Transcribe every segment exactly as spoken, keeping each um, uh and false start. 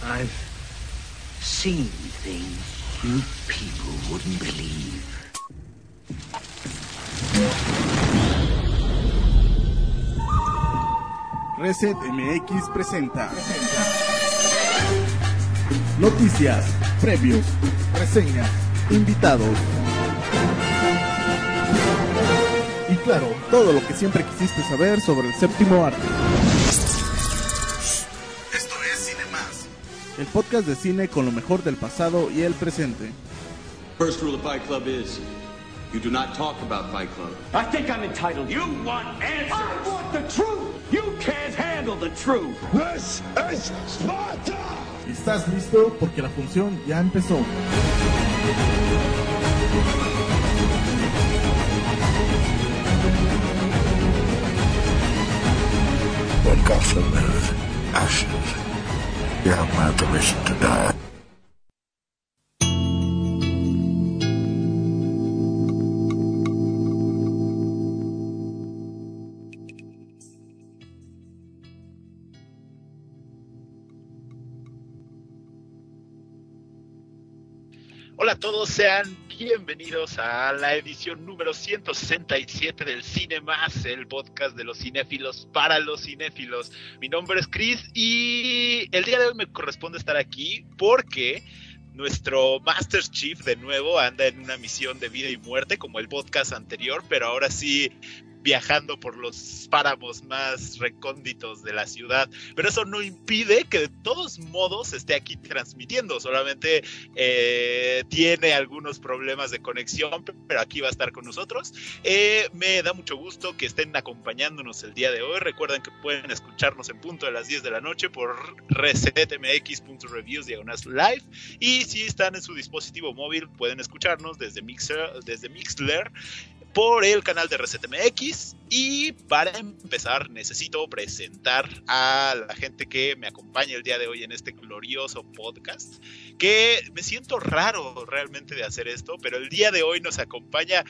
I've seen things you people wouldn't believe. Reset M X presenta noticias, previos, reseñas, invitados y claro, todo lo que siempre quisiste saber sobre el séptimo arte. Esto es Cine Más, el podcast de cine con lo mejor del pasado y el presente. First rule of Fight Club is you do not talk about Fight Club. I think I'm entitled. You want answers. I want the truth. You can't handle the truth. This is Sparta. ¿Estás listo? Porque la función ya empezó. When Gotham is ashes, you have my permission to die. Hola a todos, sean bienvenidos a la edición número ciento sesenta y siete del Cine Más, el podcast de los cinéfilos para los cinéfilos. Mi nombre es Chris y el día de hoy me corresponde estar aquí porque nuestro Master Chief de nuevo anda en una misión de vida y muerte como el podcast anterior, pero ahora sí viajando por los páramos más recónditos de la ciudad, pero eso no impide que de todos modos esté aquí transmitiendo, solamente eh, tiene algunos problemas de conexión, pero aquí va a estar con nosotros. Eh, me da mucho gusto que estén acompañándonos el día de hoy. Recuerden que pueden escucharnos en punto de las diez de la noche por resetmx.reviews diagonal live, y si están en su dispositivo móvil pueden escucharnos desde Mixer, desde Mixler por el canal de Reset M X. Y para empezar necesito presentar a la gente que me acompaña el día de hoy en este glorioso podcast, que me siento raro realmente de hacer esto, pero el día de hoy nos acompaña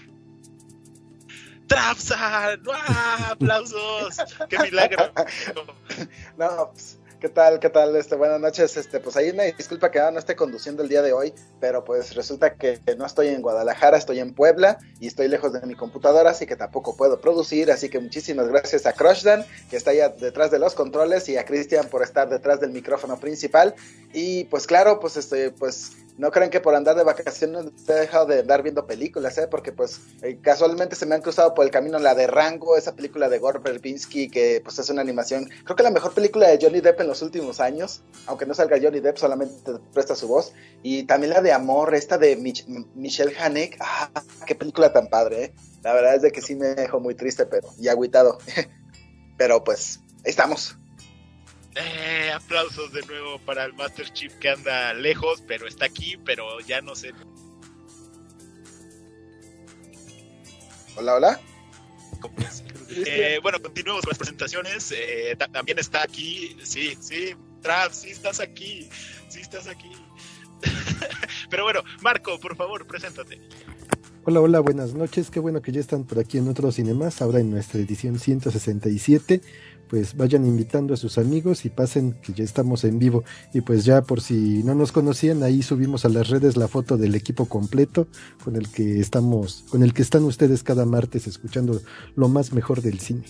Trapsan. ¡Ah, aplausos! ¡Qué milagro! No, pues, ¿qué tal? ¿Qué tal? Este, buenas noches. Este, pues ahí una disculpa que no esté conduciendo el día de hoy, pero pues resulta que no estoy en Guadalajara, estoy en Puebla y estoy lejos de mi computadora, así que tampoco puedo producir, así que muchísimas gracias a Crushdan, que está allá detrás de los controles, y a Cristian por estar detrás del micrófono principal. Y pues claro, pues estoy, pues no crean que por andar de vacaciones he dejado de andar viendo películas, ¿eh? Porque pues eh, casualmente se me han cruzado por el camino la de Rango, esa película de Gore Verbinski, que pues es una animación, creo que la mejor película de Johnny Depp en los últimos años, aunque no salga Johnny Depp, solamente presta su voz. Y también la de Amor, esta de Mich- Michelle Haneke. Ah, qué película tan padre, ¿eh? La verdad es de que sí me dejó muy triste, pero y agüitado. Pero pues, ahí estamos. Eh, aplausos de nuevo para el Master Chief, que anda lejos, pero está aquí, pero ya no sé. Hola, hola. Eh, bueno, continuemos con las presentaciones. Eh, ta- también está aquí, sí, sí, Trav, sí estás aquí, sí estás aquí. Pero bueno, Marco, por favor, preséntate. Hola, hola, buenas noches, qué bueno que ya están por aquí en otro Cine Más, ahora en nuestra edición ciento sesenta y siete, pues vayan invitando a sus amigos y pasen que ya estamos en vivo, y pues ya por si no nos conocían, ahí subimos a las redes la foto del equipo completo con el que estamos, con el que están ustedes cada martes escuchando lo más mejor del cine.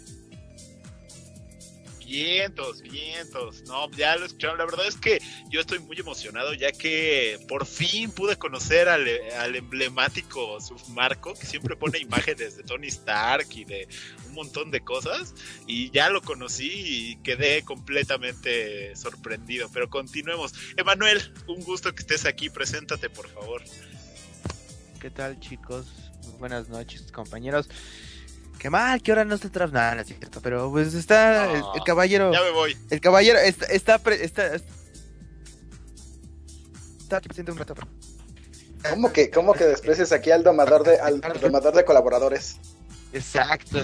Vientos, vientos. No, ya lo escucharon. La verdad es que yo estoy muy emocionado, ya que por fin pude conocer al, al emblemático Submarco, que siempre pone imágenes de Tony Stark y de un montón de cosas, y ya lo conocí y quedé completamente sorprendido. Pero continuemos. Emanuel, un gusto que estés aquí. Preséntate, por favor. ¿Qué tal, chicos? Muy buenas noches, compañeros. Qué mal, que ahora no está atrás, nada, no es cierto, pero pues está No, el, el caballero. Ya me voy. El caballero está está pre- está, está aquí presente un rato. ¿Cómo que, cómo que desprecias aquí al domador de, al domador de colaboradores? Exacto.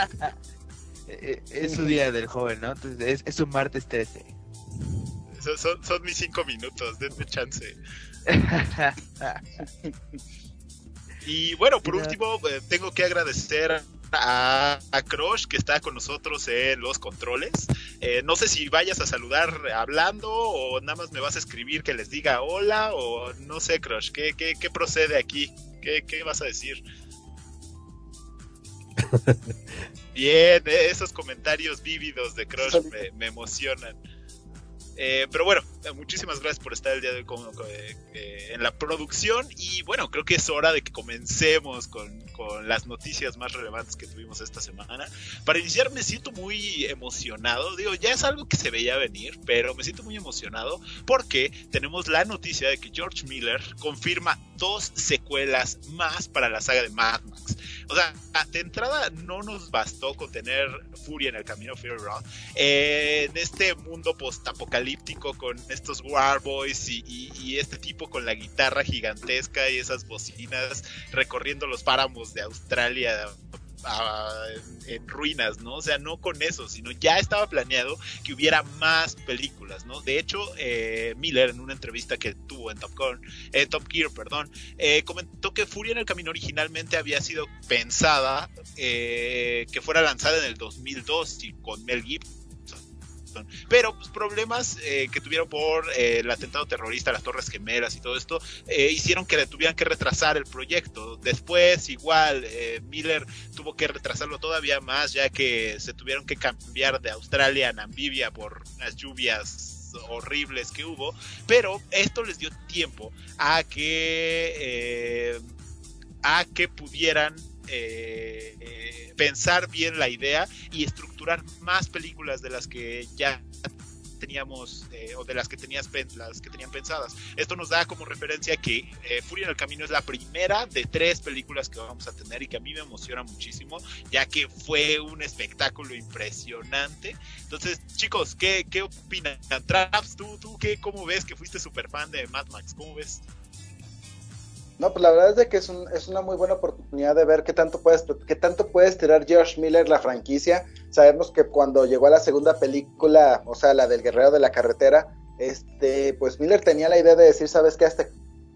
Es su día del joven, ¿no? Entonces es, es un martes trece. Son, son, son mis cinco minutos, denme chance. Y bueno, por último, eh, tengo que agradecer a, a Crush, que está con nosotros en los controles. Eh, no sé si vayas a saludar hablando o nada más me vas a escribir que les diga hola o no sé, Crush, ¿qué, qué, qué procede aquí? ¿Qué, qué vas a decir? Bien, eh, esos comentarios vívidos de Crush me, me emocionan. Eh, pero bueno, muchísimas gracias por estar el día de hoy con, con, eh, en la producción. Y bueno, creo que es hora de que comencemos con, con las noticias más relevantes que tuvimos esta semana. Para iniciar me siento muy emocionado. Digo, ya es algo que se veía venir, pero me siento muy emocionado porque tenemos la noticia de que George Miller confirma dos secuelas más para la saga de Mad Max. O sea, de entrada no nos bastó con tener Furia en el camino, Fury Road, eh, en este mundo post-apocalíptico con estos Warboys y, y, y este tipo con la guitarra gigantesca y esas bocinas recorriendo los páramos de Australia a, en, en ruinas, ¿no? O sea, no con eso, sino ya estaba planeado que hubiera más películas, ¿no? De hecho, eh, Miller en una entrevista que tuvo en Top Gun, eh, Top Gear, perdón, eh, comentó que Furia en el camino originalmente había sido pensada eh, que fuera lanzada en el dos mil dos y con Mel Gibson. Pero pues, problemas eh, que tuvieron por eh, el atentado terrorista, las Torres Gemelas y todo esto, eh, hicieron que tuvieran que retrasar el proyecto. Después igual eh, Miller tuvo que retrasarlo todavía más, ya que se tuvieron que cambiar de Australia a Namibia por unas lluvias horribles que hubo, pero esto les dio tiempo a que eh, a que pudieran Eh, eh, pensar bien la idea y estructurar más películas de las que ya teníamos eh, o de las que tenías las que tenían pensadas. Esto nos da como referencia que eh, Furia en el camino es la primera de tres películas que vamos a tener y que a mí me emociona muchísimo, ya que fue un espectáculo impresionante. Entonces, chicos, ¿qué, qué opinan? Traps, tú, tú qué, ¿cómo ves? Que fuiste súper fan de Mad Max, ¿cómo ves? No, pues la verdad es de que es, un, es una muy buena oportunidad de ver qué tanto puedes, qué tanto puede estirar George Miller la franquicia. Sabemos que cuando llegó a la segunda película, o sea, la del Guerrero de la Carretera, este, pues Miller tenía la idea de decir, ¿sabes qué? Hasta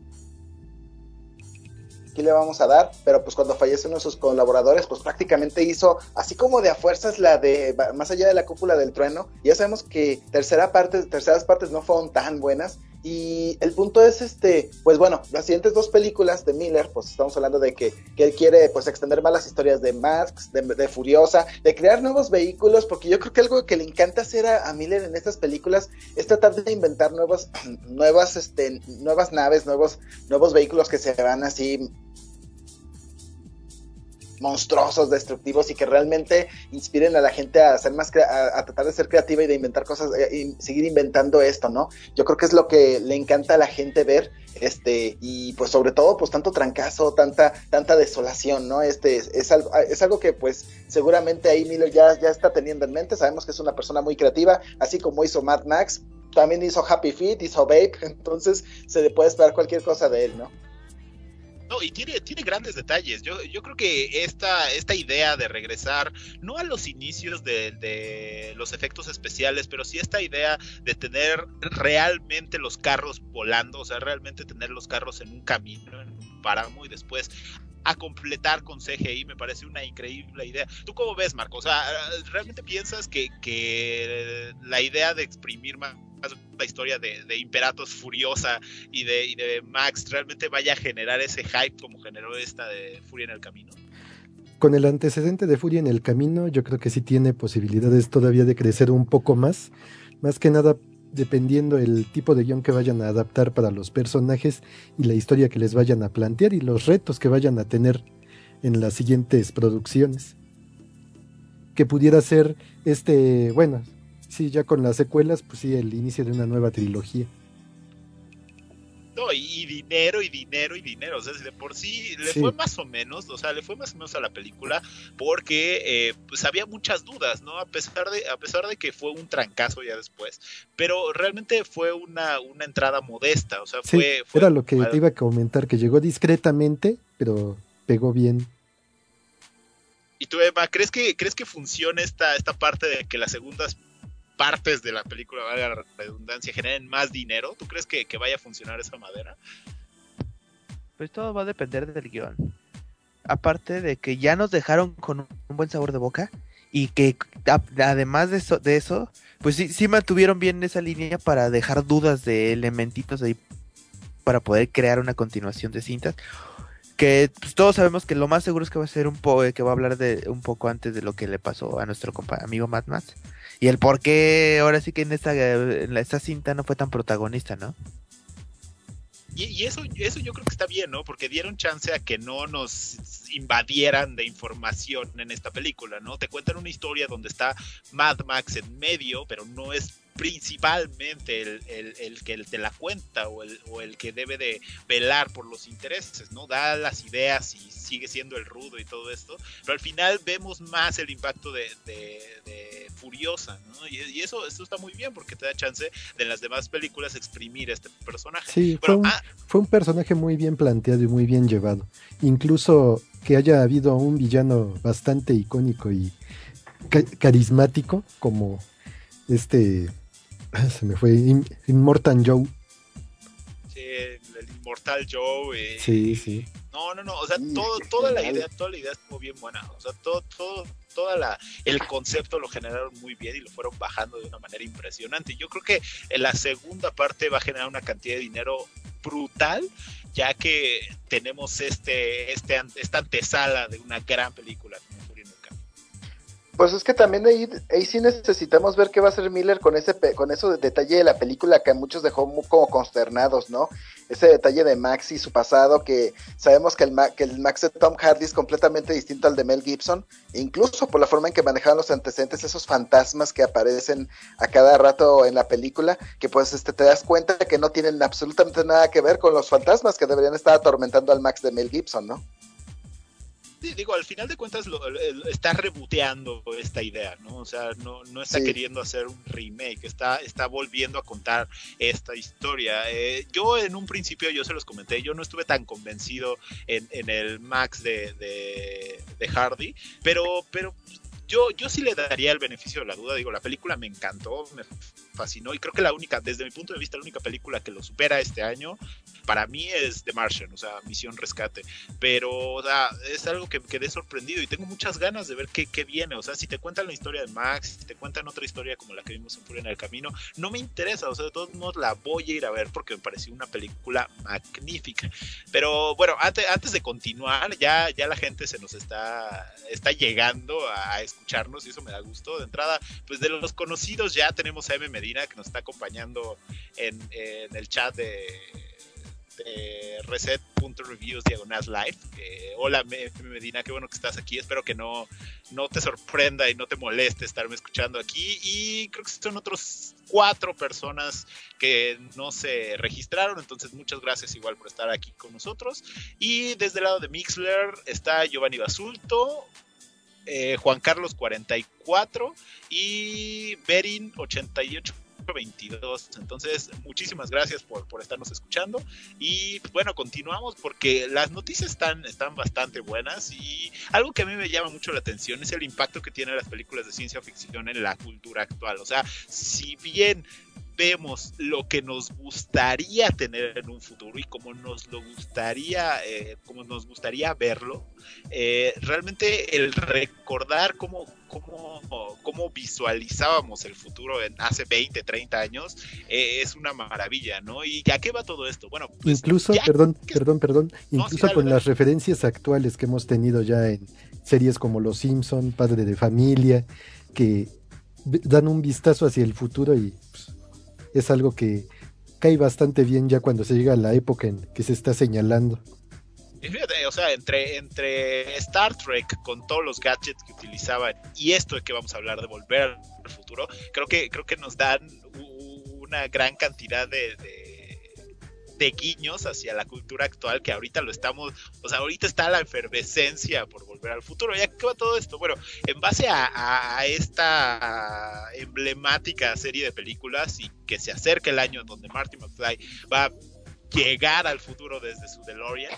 aquí le vamos a dar, pero pues cuando fallece uno de sus colaboradores, pues prácticamente hizo, así como de a fuerzas, la de Más allá de la cúpula del trueno. Ya sabemos que tercera parte, terceras partes no fueron tan buenas. Y el punto es, este, pues bueno, las siguientes dos películas de Miller, pues estamos hablando de que, que él quiere, pues, extender más las historias de Max, de, de Furiosa, de crear nuevos vehículos, porque yo creo que algo que le encanta hacer a, a Miller en estas películas es tratar de inventar nuevas, nuevas, este, nuevas naves, nuevos, nuevos vehículos que se van así monstruosos, destructivos y que realmente inspiren a la gente a hacer más crea- a, a tratar de ser creativa y de inventar cosas y seguir inventando esto, ¿no? Yo creo que es lo que le encanta a la gente ver, este, y pues sobre todo pues tanto trancazo, tanta tanta desolación, ¿no? Este es, es algo es algo que pues seguramente ahí Miller ya ya está teniendo en mente. Sabemos que es una persona muy creativa, así como hizo Mad Max, también hizo Happy Feet, hizo Babe, entonces se le puede esperar cualquier cosa de él, ¿no? No, y tiene, tiene grandes detalles. Yo, yo creo que esta, esta idea de regresar, no a los inicios de, de los efectos especiales, pero sí esta idea de tener realmente los carros volando, o sea, realmente tener los carros en un camino, en un páramo, y después a completar con C G I, me parece una increíble idea. ¿Tú cómo ves, Marco? O sea, ¿realmente piensas que, que la idea de exprimir más la historia de, de Imperatos Furiosa y de, y de Max realmente vaya a generar ese hype como generó esta de Furia en el camino? Con el antecedente de Furia en el camino, yo creo que sí tiene posibilidades todavía de crecer un poco más, más que nada dependiendo el tipo de guión que vayan a adaptar para los personajes y la historia que les vayan a plantear y los retos que vayan a tener en las siguientes producciones. Que pudiera ser este, bueno, sí, ya con las secuelas, pues sí, el inicio de una nueva trilogía. No, y, y dinero, y dinero, y dinero. O sea, de por sí le sí. fue más o menos, o sea, le fue más o menos a la película, porque eh, pues había muchas dudas, ¿no? A pesar de, a pesar de que fue un trancazo ya después, pero realmente fue una, una entrada modesta, o sea, sí, fue, fue... Era lo que te iba a comentar, que llegó discretamente, pero pegó bien. Y tú, Emma, ¿crees que, crees que funciona esta, esta parte de que las segundas partes de la película, valga la redundancia, generen más dinero? ¿Tú crees que, que vaya a funcionar esa madera? Pues todo va a depender del guión. Aparte de que ya nos dejaron con un buen sabor de boca y que a, además de eso, de eso, pues sí, sí mantuvieron bien esa línea para dejar dudas de elementitos ahí para poder crear una continuación de cintas. Que pues, todos sabemos que lo más seguro es que va a ser un po que va a hablar de un poco antes de lo que le pasó a nuestro compa amigo Mad Max y el por qué ahora sí que en esta en esta cinta no fue tan protagonista, ¿no? Y, y eso eso yo creo que está bien, ¿no? Porque dieron chance a que no nos invadieran de información en esta película, ¿no? Te cuentan una historia donde está Mad Max en medio, pero no es principalmente el, el, el que te la cuenta o el, o el que debe de velar por los intereses, ¿no? Da las ideas y sigue siendo el rudo y todo esto, pero al final vemos más el impacto de, de, de Furiosa, ¿no? Y, y eso, eso está muy bien porque te da chance de en las demás películas exprimir este personaje. Sí, bueno, fue, un, ah, fue un personaje muy bien planteado y muy bien llevado. Incluso que haya habido un villano bastante icónico y ca carismático como este... se me fue Immortal Joe. Sí, el Immortal Joe. Eh, sí, sí. No, no, no, o sea, todo, toda la idea, toda la idea estuvo bien buena. O sea, todo, todo, toda la, el concepto lo generaron muy bien y lo fueron bajando de una manera impresionante. Yo creo que en la segunda parte va a generar una cantidad de dinero brutal, ya que tenemos este, este, esta antesala de una gran película. Pues es que también ahí, ahí sí necesitamos ver qué va a hacer Miller con ese con eso de detalle de la película que a muchos dejó muy como consternados, ¿no? Ese detalle de Max y su pasado, que sabemos que el, Ma que el Max de Tom Hardy es completamente distinto al de Mel Gibson, incluso por la forma en que manejaban los antecedentes, esos fantasmas que aparecen a cada rato en la película, que pues este te das cuenta de que no tienen absolutamente nada que ver con los fantasmas que deberían estar atormentando al Max de Mel Gibson, ¿no? Sí, digo, al final de cuentas lo, lo, está reboteando esta idea, ¿no? O sea, no, no está sí. queriendo hacer un remake, está, está volviendo a contar esta historia. Eh, yo en un principio, yo se los comenté, yo no estuve tan convencido en, en el Max de, de, de Hardy, pero, pero yo, yo sí le daría el beneficio de la duda. Digo, la película me encantó, me fascinó y creo que la única, desde mi punto de vista, la única película que lo supera este año para mí es The Martian, o sea, Misión Rescate, pero o sea, es algo que me quedé sorprendido y tengo muchas ganas de ver qué, qué viene. O sea, si te cuentan la historia de Max, si te cuentan otra historia como la que vimos en Furia en el Camino, no me interesa, o sea, de todos modos la voy a ir a ver porque me pareció una película magnífica. Pero bueno, antes, antes de continuar, ya, ya la gente se nos está, está llegando a, a escucharnos y eso me da gusto. De entrada, pues de los conocidos ya tenemos a M. Medina que nos está acompañando en, en el chat de... de reset.reviews diagonal live. Eh, hola M. Medina, qué bueno que estás aquí, espero que no, no te sorprenda y no te moleste estarme escuchando aquí, y creo que son otros cuatro personas que no se registraron, entonces muchas gracias igual por estar aquí con nosotros. Y desde el lado de Mixler está Giovanni Basulto, eh, Juan Carlos cuarenta y cuatro y Berin ochenta y ocho veintidós. Entonces muchísimas gracias por, por estarnos escuchando y bueno, continuamos porque las noticias están, están bastante buenas, y algo que a mí me llama mucho la atención es el impacto que tienen las películas de ciencia ficción en la cultura actual. O sea, si bien vemos lo que nos gustaría tener en un futuro y como nos lo gustaría, eh, como nos gustaría verlo, eh, realmente el recordar cómo, cómo, cómo visualizábamos el futuro en hace veinte, treinta años, eh, es una maravilla, ¿no? ¿Y a qué va todo esto? Bueno, pues incluso, ya, perdón, que... perdón, perdón, no, incluso sí, dale, con dale. las referencias actuales que hemos tenido ya en series como Los Simpson, Padre de Familia, que dan un vistazo hacia el futuro y pues, es algo que cae bastante bien ya cuando se llega a la época en que se está señalando. Y fíjate, o sea, entre, entre Star Trek con todos los gadgets que utilizaban y esto de que vamos a hablar de volver al futuro, creo que, creo que nos dan una gran cantidad de, de, de guiños hacia la cultura actual, que ahorita lo estamos, o sea, ahorita está la efervescencia por volver al futuro. ¿Ya qué va todo esto? Bueno, en base a, a, a esta emblemática serie de películas y que se acerca el año en donde Marty McFly va a llegar al futuro desde su DeLorean,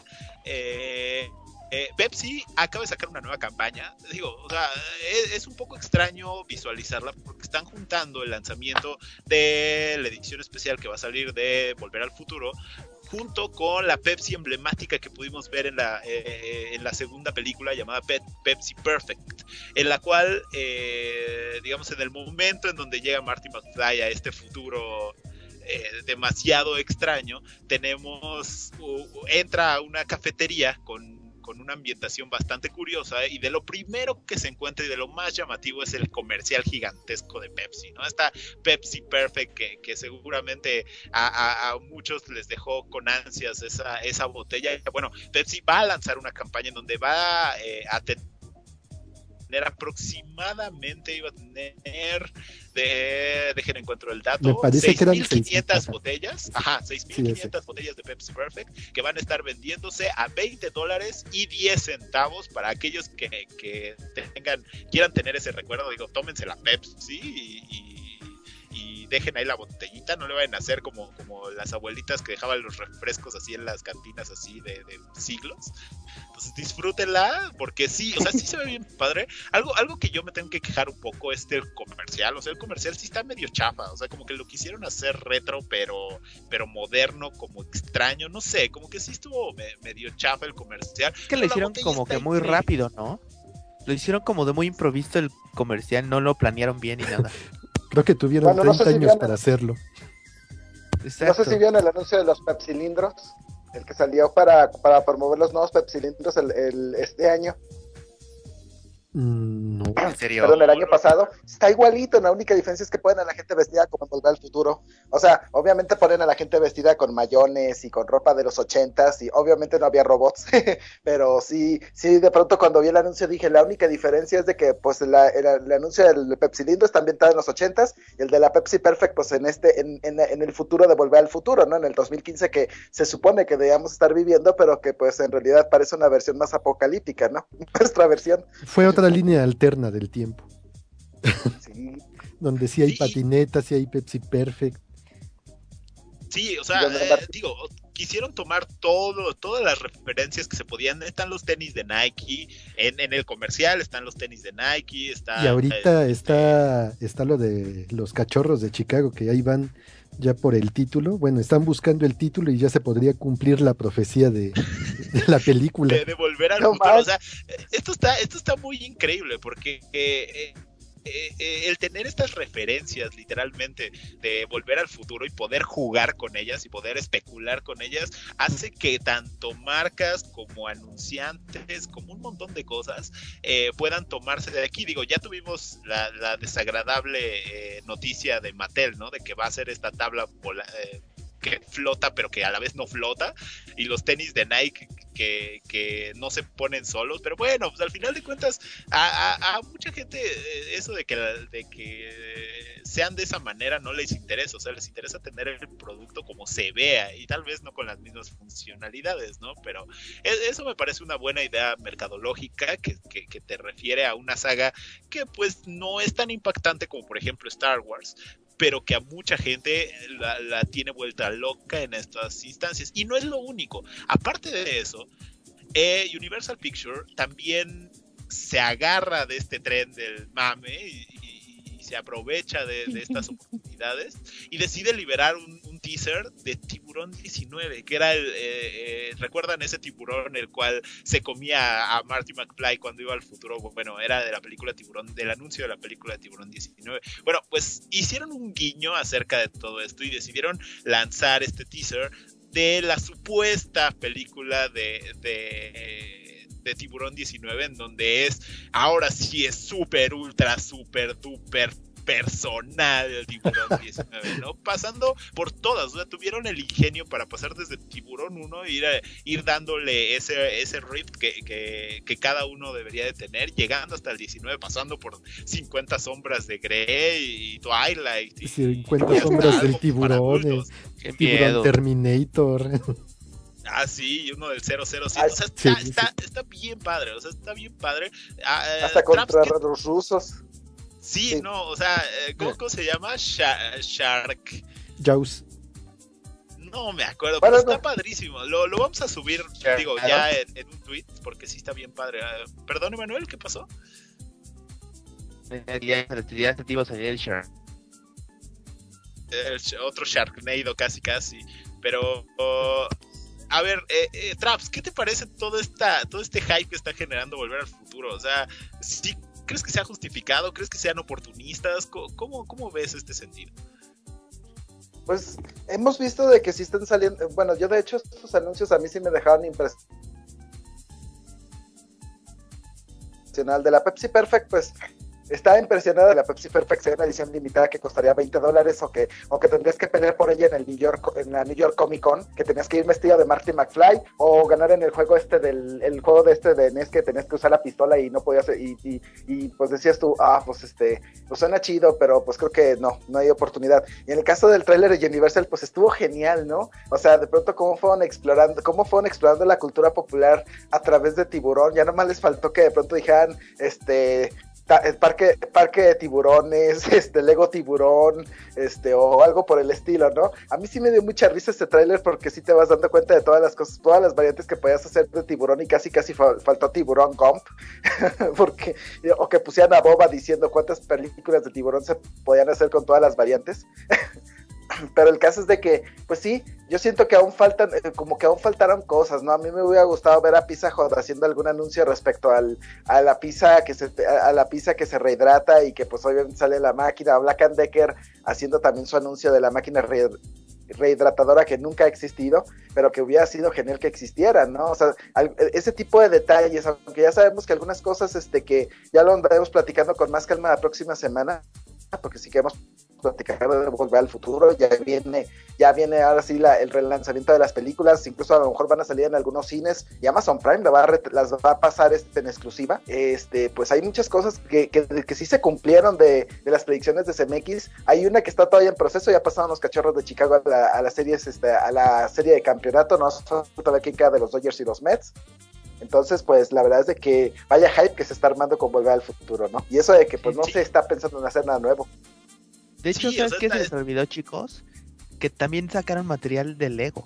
eh, eh, Pepsi acaba de sacar una nueva campaña. Digo, o sea, es, es un poco extraño visualizarla porque están juntando el lanzamiento de la edición especial que va a salir de Volver al Futuro junto con la Pepsi emblemática que pudimos ver en la, eh, en la segunda película llamada Pe- Pepsi Perfect, en la cual, eh, digamos, en el momento en donde llega Marty McFly a este futuro eh, demasiado extraño, tenemos, uh, entra a una cafetería con con una ambientación bastante curiosa, ¿eh? Y de lo primero que se encuentra y de lo más llamativo es el comercial gigantesco de Pepsi, ¿no? Esta Pepsi Perfect que, que seguramente a, a, a muchos les dejó con ansias esa, esa botella. Bueno, Pepsi va a lanzar una campaña en donde va eh, a tener aproximadamente, iba a tener de, dejen encuentro el dato, me parece que eran seis mil quinientas botellas, ajá, seis mil quinientas sí, botellas de Pepsi Perfect que van a estar vendiéndose a veinte dólares y diez centavos para aquellos que, que tengan, quieran tener ese recuerdo. Digo, tómense la Pepsi y, y y dejen ahí la botellita, no le vayan a hacer como, como las abuelitas que dejaban los refrescos así en las cantinas así de, de siglos. Entonces disfrútenla, porque sí, o sea, sí se ve bien padre. Algo, algo que yo me tengo que quejar un poco es del comercial, o sea, el comercial sí está medio chafa, o sea, como que lo quisieron hacer retro, pero, pero moderno, como extraño, no sé, como que sí estuvo me, medio chafa el comercial. Es que lo hicieron como que muy increíble. rápido, ¿no? Lo hicieron como de muy improvisto el comercial, no lo planearon bien y nada. Creo que tuvieron bueno, treinta no sé si años para el... hacerlo. Exacto. No sé si vieron el anuncio de los pepsilindros, el que salió para, para promover los nuevos pepsilindros el, el, este año. Mm, no. ¿En serio? Perdón, el año pasado. Está igualito, la única diferencia es que ponen a la gente vestida como en Volver al Futuro. O sea, obviamente ponen a la gente vestida con mayones y con ropa de los ochentas y obviamente no había robots. Pero sí, sí, de pronto cuando vi el anuncio dije, la única diferencia es de que pues la, el, el anuncio del Pepsilindro está ambientado en los ochentas y el de la Pepsi Perfect pues en este, en, en, en el futuro de Volver al Futuro, ¿no? En el dos mil quince que se supone que debíamos estar viviendo, pero que pues en realidad parece una versión más apocalíptica, ¿no? Nuestra versión. Fue otra línea alterna del tiempo. Sí. Donde sí hay sí. patinetas, sí hay Pepsi Perfect. Sí, o sea, eh, digo, quisieron tomar todo, todas las referencias que se podían. Están los tenis de Nike, en, en el comercial están los tenis de Nike, está... Y ahorita eh, está, está lo de los cachorros de Chicago, que ahí van ya por el título. Bueno, están buscando el título y ya se podría cumplir la profecía de, de la película. De, de volver al no futuro. Más. O sea, esto está, esto está muy increíble porque... Eh, Eh, eh, el tener estas referencias literalmente de Volver al Futuro y poder jugar con ellas y poder especular con ellas hace que tanto marcas como anunciantes como un montón de cosas eh, puedan tomarse de aquí. Digo, ya tuvimos la, la desagradable eh, noticia de Mattel, ¿no? De que va a ser esta tabla vola, eh, que flota pero que a la vez no flota, y los tenis de Nike que, que no se ponen solos, pero bueno, pues al final de cuentas a, a, a mucha gente eso de que, de que sean de esa manera no les interesa, o sea, les interesa tener el producto como se vea y tal vez no con las mismas funcionalidades, ¿no? Pero eso me parece una buena idea mercadológica que, que, que te refiere a una saga que pues no es tan impactante como por ejemplo Star Wars, pero que a mucha gente la, la tiene vuelta loca en estas instancias. Y no es lo único. Aparte de eso, eh, Universal Pictures también se agarra de este tren del mame y, y, y se aprovecha de, de estas oportunidades y decide liberar un, un teaser de Tiburón diecinueve, que era el... Eh, eh, ¿recuerdan ese tiburón el cual se comía a Marty McFly cuando iba al futuro? Bueno, era de la película Tiburón, del anuncio de la película de Tiburón diecinueve. Bueno, pues hicieron un guiño acerca de todo esto y decidieron lanzar este teaser de la supuesta película de... de de Tiburón diecinueve, en donde es, ahora sí es súper, ultra, súper, duper personal el Tiburón diecinueve, ¿no? Pasando por todas, o sea, tuvieron el ingenio para pasar desde Tiburón uno e ir, a, ir dándole ese, ese riff que, que, que cada uno debería de tener, llegando hasta el diecinueve, pasando por cincuenta sombras de Grey y Twilight. Y, cincuenta y sombras del tiburón, eh, Tiburón Terminator. Ah, sí, y uno del cero cero siete. O sea, está, sí, está, sí. está bien padre, o sea, está bien padre. Ah, Hasta contra que... los rusos. Sí, sí, no, o sea, ¿cómo, cómo se llama? Shark. Shark. Jaws. No me acuerdo, pero bueno, está no. padrísimo. Lo, lo vamos a subir, sure. digo, ya en, en un tweet, porque sí está bien padre. Uh, perdón, Emanuel, ¿qué pasó? Ya te iba a salir el Shark. El, otro Sharknado, casi, casi. Pero, uh, a ver, eh, eh, Traps, ¿qué te parece todo, esta, todo este hype que está generando Volver al Futuro? O sea, ¿sí crees que sea justificado? ¿Crees que sean oportunistas? ¿Cómo, cómo ves este sentido? Pues hemos visto de que sí están saliendo, bueno, yo de hecho estos anuncios a mí sí me dejaron impresionados. De la Pepsi Perfect, pues estaba impresionada de la Pepsi Perfect, sea una edición limitada que costaría veinte dólares o que, o que tendrías que pelear por ella en el New York, en la New York Comic Con, que tenías que ir vestido de Marty McFly, o ganar en el juego este del, el juego de este de N E S que tenías que usar la pistola y no podías, y, y, y pues decías tú, ah, pues este, pues suena chido, pero pues creo que no, no hay oportunidad. Y en el caso del tráiler de Universal, pues estuvo genial, ¿no? O sea, de pronto cómo fueron explorando, cómo fueron explorando la cultura popular a través de Tiburón, ya nomás les faltó que de pronto dijeran, este... el parque, parque de tiburones, este Lego tiburón, este, o algo por el estilo, ¿no? A mí sí me dio mucha risa este tráiler porque sí te vas dando cuenta de todas las cosas, todas las variantes que podías hacer de tiburón y casi casi fa- faltó tiburón Gump, porque, o que pusieran a Boba diciendo cuántas películas de tiburón se podían hacer con todas las variantes. Pero el caso es de que, pues sí, yo siento que aún faltan, eh, como que aún faltaron cosas, ¿no? A mí me hubiera gustado ver a Pizza Hut haciendo algún anuncio respecto al, a la pizza que se, a la pizza que se rehidrata y que pues obviamente sale la máquina, Black and Decker haciendo también su anuncio de la máquina re, rehidratadora que nunca ha existido, pero que hubiera sido genial que existiera, ¿no? O sea, al, ese tipo de detalles, aunque ya sabemos que algunas cosas, este, que ya lo andaremos platicando con más calma la próxima semana, porque sí que hemos platicado de Volver al Futuro, ya viene, ya viene ahora sí la, el relanzamiento de las películas, incluso a lo mejor van a salir en algunos cines, y Amazon Prime la va a ret- las va a pasar este, en exclusiva, este, pues hay muchas cosas que, que, que sí se cumplieron de, de las predicciones de C M X, hay una que está todavía en proceso, ya pasaron los Cachorros de Chicago a la, a la series, este, a la serie de campeonato, no falta ver quién queda de los Dodgers y los Mets. Entonces, pues, la verdad es de que vaya hype que se está armando con Volver al Futuro, ¿no? Y eso de que, pues, no sí. se está pensando en hacer nada nuevo. De hecho, sí, ¿sabes o sea, qué se está... les olvidó, chicos? Que también sacaron material de Lego.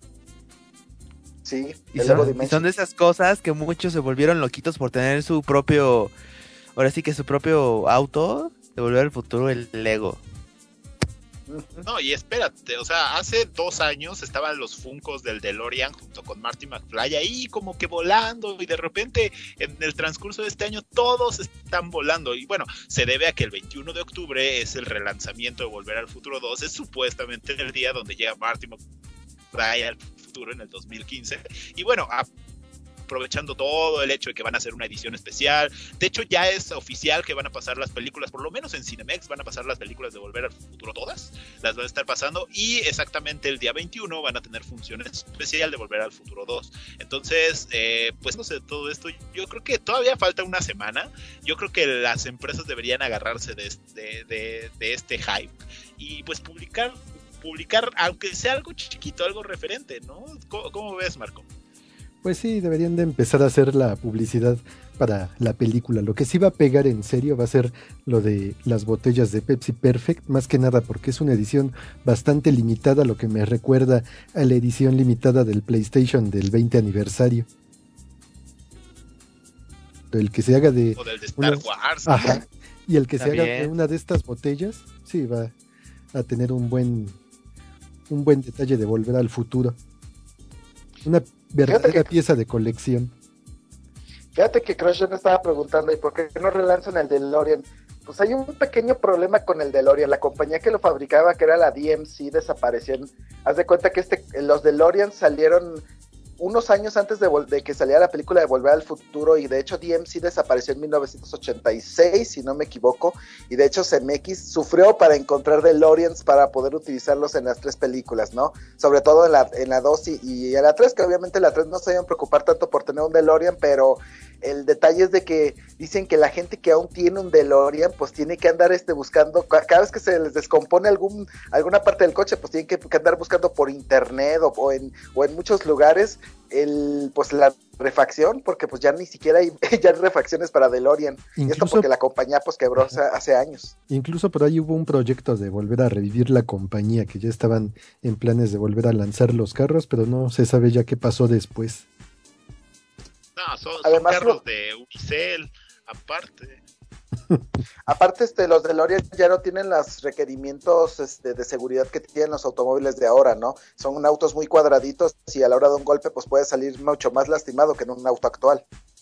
Sí, y son, y son de esas cosas que muchos se volvieron loquitos por tener su propio, ahora sí que su propio auto de Volver al Futuro, el Lego. No, y espérate, o sea, hace dos años estaban los Funkos del DeLorean junto con Marty McFly ahí como que volando, y de repente en el transcurso de este año todos están volando, y bueno, se debe a que el veintiuno de octubre es el relanzamiento de Volver al Futuro dos, es supuestamente el día donde llega Marty McFly al futuro en el dos mil quince, y bueno, a aprovechando todo el hecho de que van a hacer una edición especial. De hecho, ya es oficial que van a pasar las películas, por lo menos en Cinemex, van a pasar las películas de Volver al Futuro todas, las van a estar pasando, y exactamente el día veintiuno van a tener función especial de Volver al Futuro dos. Entonces, eh, pues no sé, todo esto, yo creo que todavía falta una semana. Yo creo que las empresas deberían agarrarse de este, de, de este hype y pues publicar, publicar, aunque sea algo chiquito, algo referente, ¿no? ¿Cómo, cómo ves, Marco? Pues sí, deberían de empezar a hacer la publicidad para la película. Lo que sí va a pegar en serio va a ser lo de las botellas de Pepsi Perfect, más que nada porque es una edición bastante limitada, lo que me recuerda a la edición limitada del PlayStation del veinte aniversario. El que se haga de... O del de Star una... Wars. Ajá. Y el que Está se haga bien. de una de estas botellas, sí, va a tener un buen, un buen detalle de Volver al Futuro. Una verdadera que, pieza de colección. Fíjate que Crush me estaba preguntando, ¿y por qué no relanzan el DeLorean? Pues hay un pequeño problema con el DeLorean. La compañía que lo fabricaba, que era la D M C, desapareció. Haz de cuenta que este, los DeLorean salieron unos años antes de, de que saliera la película de Volver al Futuro, y de hecho D M C desapareció en mil novecientos ochenta y seis, si no me equivoco, y de hecho C M X sufrió para encontrar DeLoreans para poder utilizarlos en las tres películas, ¿no? Sobre todo en la, en la dos y, y en la tres, que obviamente en la tres no se iban a preocupar tanto por tener un DeLorean, pero el detalle es de que dicen que la gente que aún tiene un DeLorean, pues tiene que andar este buscando, cada vez que se les descompone algún, alguna parte del coche, pues tienen que, que andar buscando por internet o, o, en, o en muchos lugares el, pues la refacción, porque pues ya ni siquiera hay, ya hay refacciones para DeLorean. Incluso, y esto porque la compañía pues quebró hace, hace años. Incluso por ahí hubo un proyecto de volver a revivir la compañía, que ya estaban en planes de volver a lanzar los carros, pero no se sabe ya qué pasó después. No, son, son Además, carros lo... de Unicel, aparte. Aparte, este, los DeLorean ya no tienen los requerimientos este, de seguridad que tienen los automóviles de ahora, ¿no? Son autos muy cuadraditos y a la hora de un golpe pues puede salir mucho más lastimado que en un auto actual.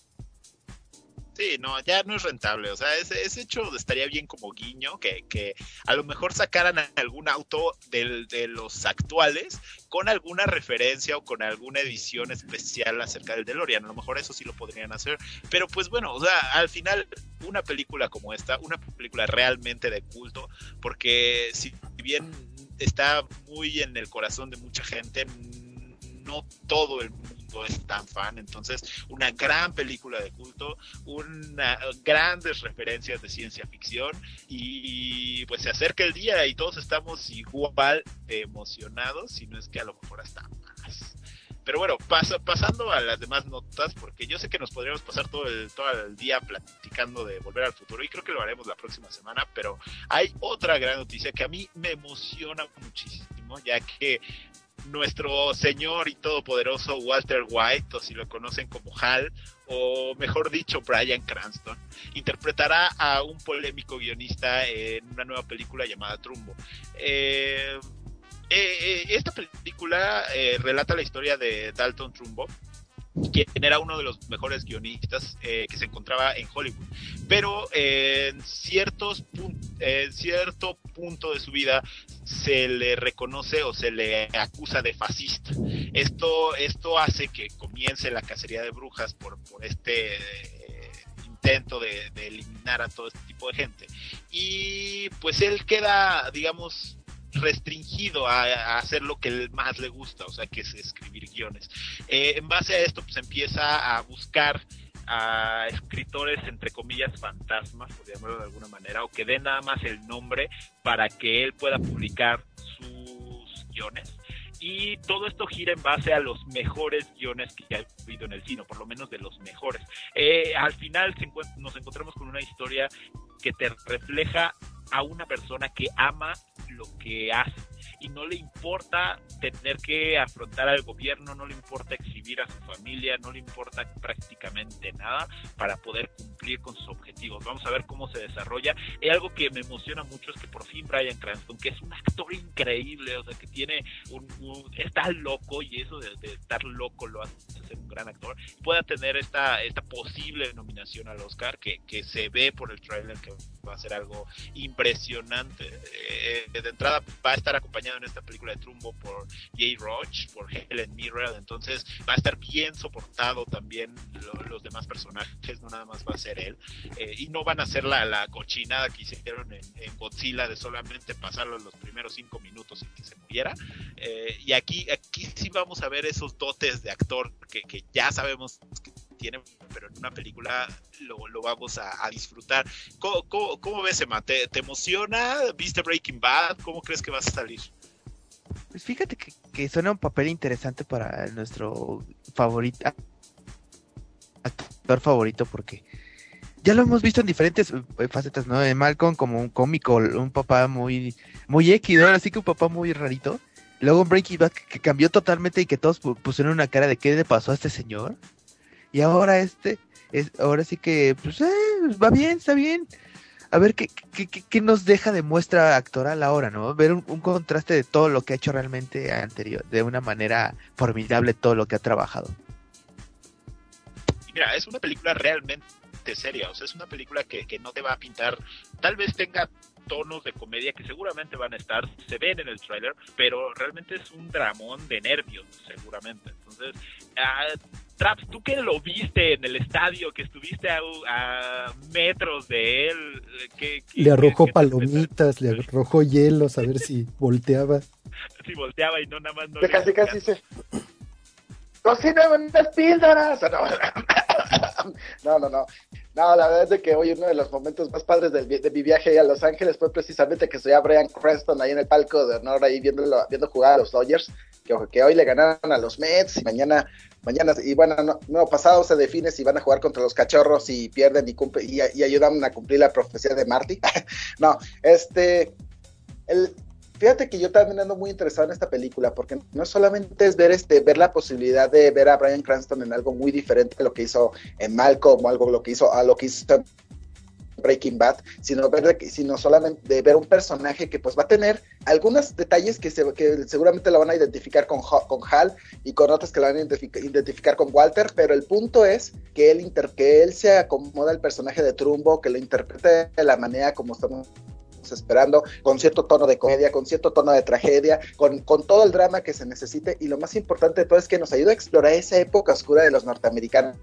Sí, no, ya no es rentable, o sea, ese, ese hecho estaría bien como guiño, que, que a lo mejor sacaran algún auto del, de los actuales con alguna referencia o con alguna edición especial acerca del DeLorean, a lo mejor eso sí lo podrían hacer, pero pues bueno, o sea, al final una película como esta, una película realmente de culto, porque si bien está muy en el corazón de mucha gente, no todo el mundo es tan fan, entonces una gran película de culto, una, grandes referencias de ciencia ficción y pues se acerca el día y todos estamos igual de emocionados, si no es que a lo mejor hasta más. Pero bueno, pas, pasando a las demás notas, porque yo sé que nos podríamos pasar todo el, todo el día platicando de Volver al Futuro y creo que lo haremos la próxima semana, pero hay otra gran noticia que a mí me emociona muchísimo, ya que nuestro señor y todopoderoso Walter White, o si lo conocen como Hal, o mejor dicho Bryan Cranston, interpretará a un polémico guionista en una nueva película llamada Trumbo. Eh, eh, esta película eh, relata la historia de Dalton Trumbo, quien era uno de los mejores guionistas eh, que se encontraba en Hollywood, pero eh, en ciertos pun- en cierto punto de su vida se le reconoce o se le acusa de fascista. Esto, esto hace que comience la cacería de brujas por, por este eh, intento de, de eliminar a todo este tipo de gente. Y pues él queda, digamos, restringido a, a hacer lo que más le gusta, o sea, que es escribir guiones. Eh, en base a esto, pues empieza a buscar a escritores, entre comillas, fantasmas, por llamarlo de alguna manera, o que den nada más el nombre para que él pueda publicar sus guiones. Y todo esto gira en base a los mejores guiones que ha habido en el cine, por lo menos de los mejores. Eh, al final se encuent- nos encontramos con una historia que te refleja a una persona que ama lo que hace y no le importa tener que afrontar al gobierno, no le importa exhibir a su familia, no le importa prácticamente nada para poder cumplir con sus objetivos. Vamos a ver cómo se desarrolla. Y algo que me emociona mucho es que por fin Bryan Cranston, que es un actor increíble, o sea, que tiene un, un está loco, y eso de, de estar loco lo hace ser un gran actor, pueda tener esta, esta posible nominación al Oscar, que, que se ve por el trailer que va a ser algo impresionante. Eh, de entrada va a estar acompañado en esta película de Trumbo por Jay Roach, por Helen Mirren, entonces va a estar bien soportado también lo, los demás personajes, no nada más va a ser él, eh, y no van a hacer la, la cochinada que hicieron en, en Godzilla de solamente pasarlo los primeros cinco minutos y que se muriera, eh, y aquí, aquí sí vamos a ver esos dotes de actor que, que ya sabemos que tiene, pero en una película lo, lo vamos a, a disfrutar. ¿Cómo, cómo, cómo ves, Emma? ¿Te, ¿Te emociona? ¿Viste Breaking Bad? ¿Cómo crees que vas a salir? Pues fíjate que, que suena un papel interesante para nuestro favorito, actor favorito, porque ya lo hemos visto en diferentes facetas, ¿no? En Malcolm como un cómico, un papá muy, muy X, ¿no? Así que un papá muy rarito. Luego en Breaking Bad, que cambió totalmente y que todos pusieron una cara de ¿qué le pasó a este señor? Y ahora este, es, ahora sí que, pues, eh, va bien, está bien. A ver qué, qué, qué, qué nos deja de muestra actoral ahora, ¿no? Ver un, un contraste de todo lo que ha hecho realmente anterior, de una manera formidable todo lo que ha trabajado. Y mira, es una película realmente seria, o sea, es una película que, que no te va a pintar, tal vez tenga tonos de comedia que seguramente van a estar, se ven en el tráiler, pero realmente es un dramón de nervios, seguramente. Entonces, uh, Traps, tú que lo viste en el estadio, que estuviste a, a metros de él, ¿qué, qué, le arrojó qué, qué palomitas, le arrojó hielos, a ver si volteaba. Si volteaba y no nada más no. De casi casi se... ¡Cocíname unas píldoras! No, no, no. No, la verdad es de que hoy uno de los momentos más padres del, de mi viaje a Los Ángeles fue precisamente que estoy a Bryan Cranston ahí en el palco de honor, ahí viendo, viendo jugar a los Dodgers, que, que hoy le ganaron a los Mets, y mañana, mañana y bueno, no, no, pasado se define si van a jugar contra los Cachorros y pierden y, cumple, y, y ayudan a cumplir la profecía de Marty. No, este, el... Fíjate que yo también ando muy interesado en esta película, porque no solamente es ver este ver la posibilidad de ver a Bryan Cranston en algo muy diferente a lo que hizo en Malcolm, o algo lo que hizo a lo que hizo en Breaking Bad, sino ver de, sino solamente de ver un personaje que pues va a tener algunos detalles que, se, que seguramente la van a identificar con, con Hal y con otros que la van a identificar, identificar con Walter, pero el punto es que él, inter, que él se acomoda al personaje de Trumbo, que lo interprete de la manera como estamos esperando, con cierto tono de comedia, con cierto tono de tragedia, con, con todo el drama que se necesite, y lo más importante de todo es que nos ayuda a explorar esa época oscura de los norteamericanos,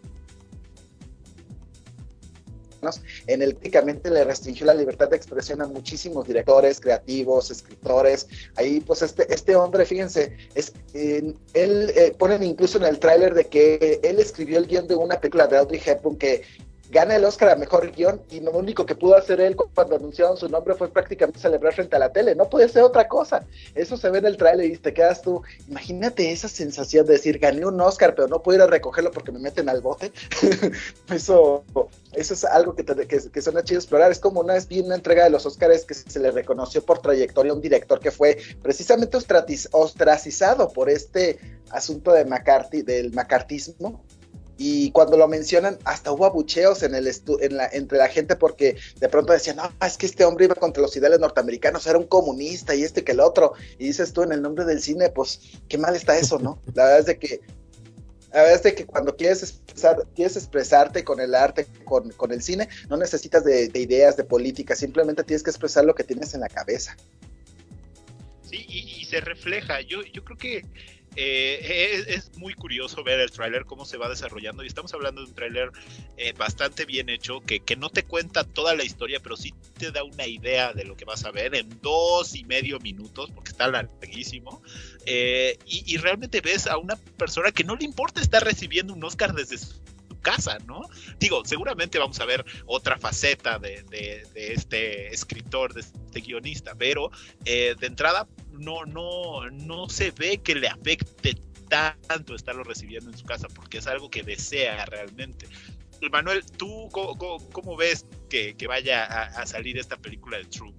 en el que prácticamente le restringió la libertad de expresión a muchísimos directores, creativos, escritores. Ahí pues este, este hombre, fíjense, es, eh, él eh, ponen incluso en el tráiler de que él escribió el guión de una película de Audrey Hepburn que gana el Oscar a Mejor Guión, y lo único que pudo hacer él cuando anunciaron su nombre fue prácticamente celebrar frente a la tele. No podía ser otra cosa. Eso se ve en el tráiler y te quedas tú, imagínate esa sensación de decir, gané un Oscar, pero no puedo ir a recogerlo porque me meten al bote. eso, eso es algo que, te, que, que suena chido explorar. Es como una vez vi una entrega de los Oscars que se le reconoció por trayectoria a un director que fue precisamente ostratiz, ostracizado por este asunto de McCarthy, del macartismo. Y cuando lo mencionan, hasta hubo abucheos en el estu- en la, entre la gente, porque de pronto decían, no, es que este hombre iba contra los ideales norteamericanos, era un comunista y este que el otro, y dices tú, en el nombre del cine, pues, qué mal está eso, ¿no? La verdad es de que, la verdad es de que cuando quieres expresar, quieres expresarte con el arte, con, con el cine, no necesitas de, de ideas, de política, simplemente tienes que expresar lo que tienes en la cabeza. Sí, y, y se refleja, yo, yo creo que Eh, es, es muy curioso ver el tráiler, cómo se va desarrollando, y estamos hablando de un tráiler eh, bastante bien hecho, que, que no te cuenta toda la historia, pero sí te da una idea de lo que vas a ver en dos y medio minutos, porque está larguísimo, eh, y, y realmente ves a una persona que no le importa estar recibiendo un Oscar desde su casa, ¿no? Digo, seguramente vamos a ver otra faceta de, de, de este escritor, de este guionista, pero eh, de entrada no, no, no se ve que le afecte tanto estarlo recibiendo en su casa, porque es algo que desea realmente. Manuel, ¿tú cómo, cómo, cómo ves que, que vaya a, a salir esta película de Trumbo?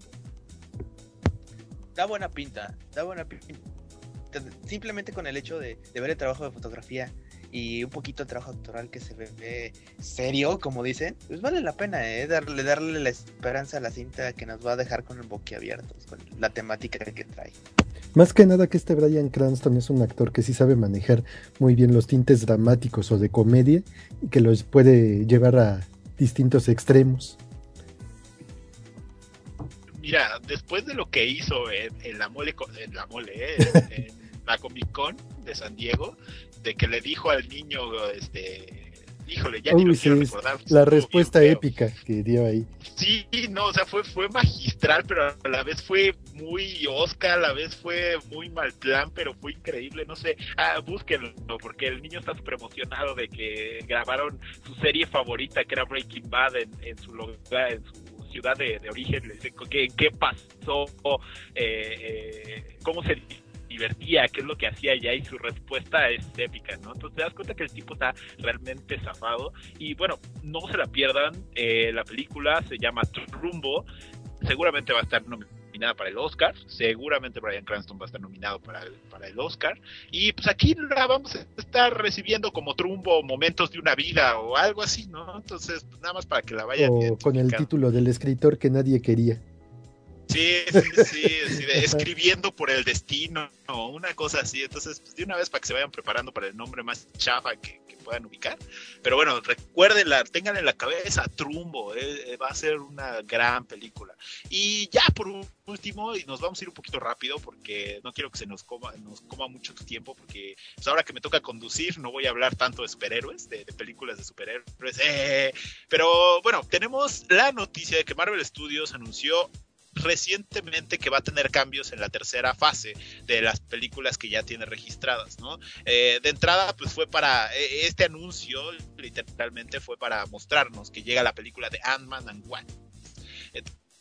Da buena pinta, da buena pinta. Simplemente con el hecho de, de ver el trabajo de fotografía y un poquito de trabajo actoral que se ve, ve serio, como dicen, pues vale la pena, ¿eh? Darle, darle la esperanza a la cinta que nos va a dejar con el boquiabiertos, con la temática que trae. Más que nada que este Bryan Cranston es un actor que sí sabe manejar muy bien los tintes dramáticos o de comedia y que los puede llevar a distintos extremos. Mira, después de lo que hizo en, en la mole, en la mole, eh, en, en la Comic Con de San Diego, de que le dijo al niño, este, híjole, ya Uy, ni lo sí, quiero recordar. La respuesta épica que dio ahí. Sí, no, o sea, fue, fue magistral, pero a la vez fue muy Oscar, a la vez fue muy mal plan, pero fue increíble, no sé, ah, búsquenlo, porque el niño está súper emocionado de que grabaron su serie favorita, que era Breaking Bad, en, en su lugar, en su ciudad de, de origen. Le dice qué, qué pasó, eh, eh, cómo se divertía, qué es lo que hacía allá, y su respuesta es épica, ¿no? Entonces te das cuenta que el tipo está realmente zafado, y bueno, no se la pierdan, eh, la película se llama Trumbo, seguramente va a estar nominada para el Oscar, seguramente Bryan Cranston va a estar nominado para el, para el Oscar, y pues aquí la vamos a estar recibiendo como Trumbo, momentos de una vida o algo así, ¿no? Entonces, pues nada más para que la vayan o con el título del escritor que nadie quería. Sí, sí, sí, sí, de escribiendo por el destino, o una cosa así. Entonces, pues de una vez para que se vayan preparando para el nombre más chafa que, que puedan ubicar. Pero bueno, recuérdenla, tengan en la cabeza Trumbo, eh, va a ser una gran película. Y ya por último, y nos vamos a ir un poquito rápido porque no quiero que se nos coma, nos coma mucho tiempo, porque pues ahora que me toca conducir no voy a hablar tanto de superhéroes, de, de películas de superhéroes. Eh, pero bueno, tenemos la noticia de que Marvel Studios anunció recientemente que va a tener cambios en la tercera fase de las películas que ya tiene registradas, ¿no? Eh, de entrada, pues fue para, eh, este anuncio literalmente fue para mostrarnos que llega la película de Ant-Man and Wasp, eh,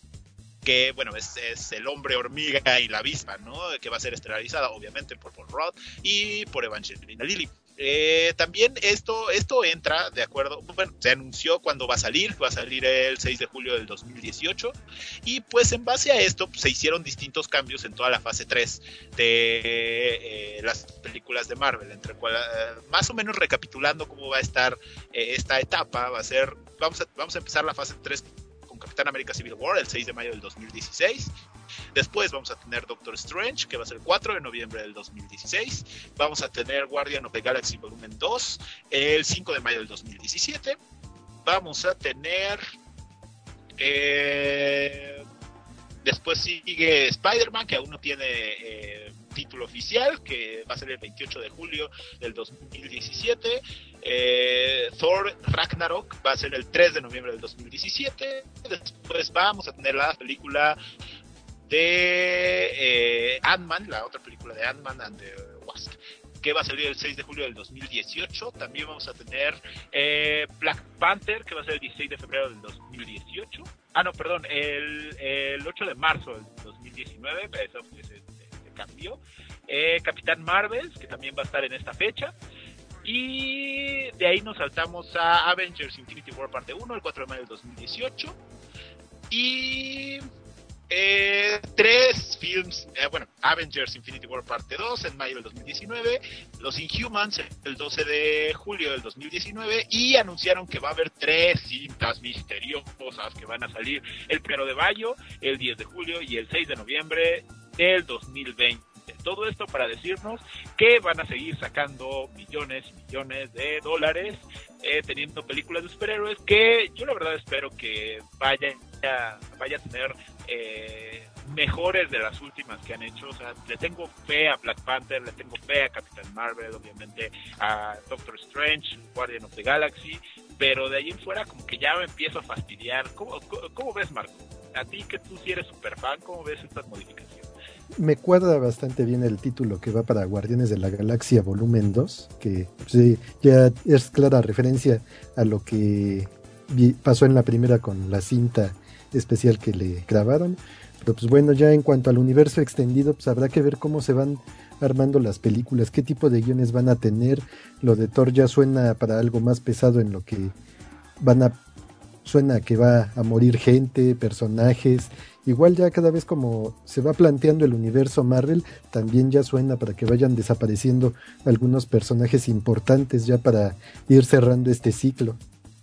que bueno, es, es el hombre hormiga y la avispa, ¿no? Que va a ser estelarizada obviamente por Paul Rudd y por Evangelina Lilly. Eh, también esto, esto entra de acuerdo, bueno, se anunció cuándo va a salir, va a salir el seis de julio del dos mil dieciocho, y pues en base a esto pues, se hicieron distintos cambios en toda la fase tres de eh, las películas de Marvel, entre cual, eh, más o menos recapitulando cómo va a estar eh, esta etapa, va a ser, vamos a, vamos a empezar la fase tres Capitán América Civil War el seis de mayo del dos mil dieciséis. Después vamos a tener Doctor Strange, que va a ser el cuatro de noviembre del dos mil dieciséis. Vamos a tener Guardian of the Galaxy Volumen dos el cinco de mayo del dos mil diecisiete. Vamos a tener... Eh, después sigue Spider-Man, que aún no tiene eh, título oficial, que va a ser el veintiocho de julio del dos mil diecisiete. Eh, Thor Ragnarok va a ser el tres de noviembre del dos mil diecisiete. Después vamos a tener la película de eh, Ant-Man, la otra película de Ant-Man and the Wasp, que va a salir el seis de julio del dos mil dieciocho. También vamos a tener eh, Black Panther, que va a ser el dieciséis de febrero del dos mil dieciocho. Ah, no, perdón, el, el ocho de marzo del dos mil diecinueve, eso se, se, se cambió. Eh, Capitán Marvel, que también va a estar en esta fecha. Y de ahí nos saltamos a Avengers Infinity War parte uno, el cuatro de mayo del dos mil dieciocho. Y... Eh, tres films, eh, bueno, Avengers Infinity War parte dos en mayo del dos mil diecinueve, Los Inhumans el doce de julio del dos mil diecinueve, y anunciaron que va a haber tres cintas misteriosas que van a salir el primero de mayo, el diez de julio y el seis de noviembre del dos mil veinte. Todo esto para decirnos que van a seguir sacando millones y millones de dólares eh, teniendo películas de superhéroes que yo la verdad espero que vaya, vaya a tener eh, mejores de las últimas que han hecho. O sea, le tengo fe a Black Panther, le tengo fe a Capitán Marvel, obviamente a Doctor Strange, Guardian of the Galaxy, pero de ahí en fuera como que ya me empiezo a fastidiar. ¿Cómo, cómo, cómo ves, Marco? A ti que tú sí eres super fan, ¿cómo ves estas modificaciones? Me cuadra bastante bien el título que va para Guardianes de la Galaxia Volumen dos, que pues, ya es clara referencia a lo que vi, pasó en la primera con la cinta especial que le grabaron. Pero pues bueno, ya en cuanto al universo extendido, pues habrá que ver cómo se van armando las películas, qué tipo de guiones van a tener. Lo de Thor ya suena para algo más pesado, en lo que van a suena que va a morir gente, personajes. Igual ya cada vez como se va planteando el universo Marvel, también ya suena para que vayan desapareciendo algunos personajes importantes ya para ir cerrando este ciclo.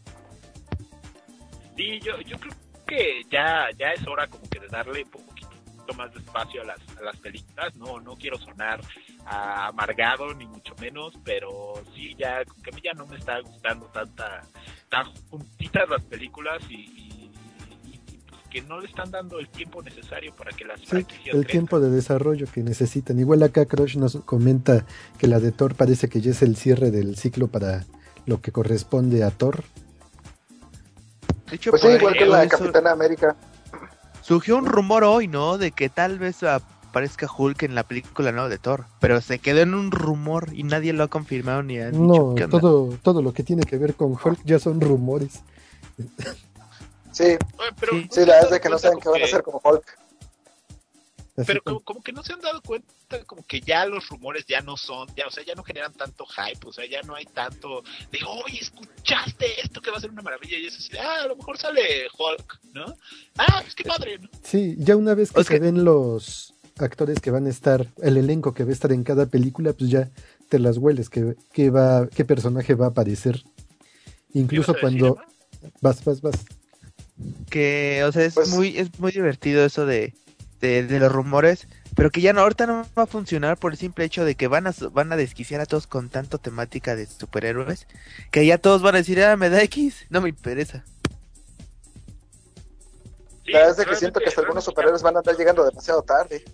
Sí, yo, yo creo que ya, ya es hora como que de darle un poquito más de espacio a las, a las películas. No, no quiero sonar uh, amargado ni mucho menos, pero sí, ya como que a mí ya no me está gustando tanta tan juntitas las películas y, y que no le están dando el tiempo necesario para que las sí, franquicias el crezcan. tiempo de desarrollo que necesitan. Igual acá Crush nos comenta que la de Thor parece que ya es el cierre del ciclo para lo que corresponde a Thor. De hecho, pues sí, igual que la eso, Capitana América. Surgió un rumor hoy, ¿no? De que tal vez aparezca Hulk en la película nueva de Thor, pero se quedó en un rumor y nadie lo ha confirmado ni ha dicho No, qué onda. todo, todo lo que tiene que ver con Hulk ya son rumores. Sí, Oye, pero sí, ¿no sí, se la han verdad dado es que no cuenta saben qué como van a hacer como Hulk. Así Pero como- como, como que no se han dado cuenta, como que ya los rumores ya no son, ya, o sea, ya no generan tanto hype, o sea, ya no hay tanto de, oye, ¿escuchaste esto que va a ser una maravilla? Y es así, ah, a lo mejor sale Hulk, ¿no? Ah, pues qué padre, ¿no? Sí, ya una vez que O se sea- ven los actores que van a estar, el elenco que va a estar en cada película, pues ya te las hueles, que, que va, qué personaje va a aparecer. Incluso ¿Ibas a cuando decir, Emma? vas, vas, vas. Que, o sea, es Pues- muy es muy divertido eso de, de, de los rumores, pero que ya no, ahorita no va a funcionar por el simple hecho de que van a van a desquiciar a todos con tanto temática de superhéroes, que ya todos van a decir, ah, me da X, no me interesa. Sí, La verdad es que realmente- siento que hasta algunos realmente superhéroes van a andar llegando demasiado tarde.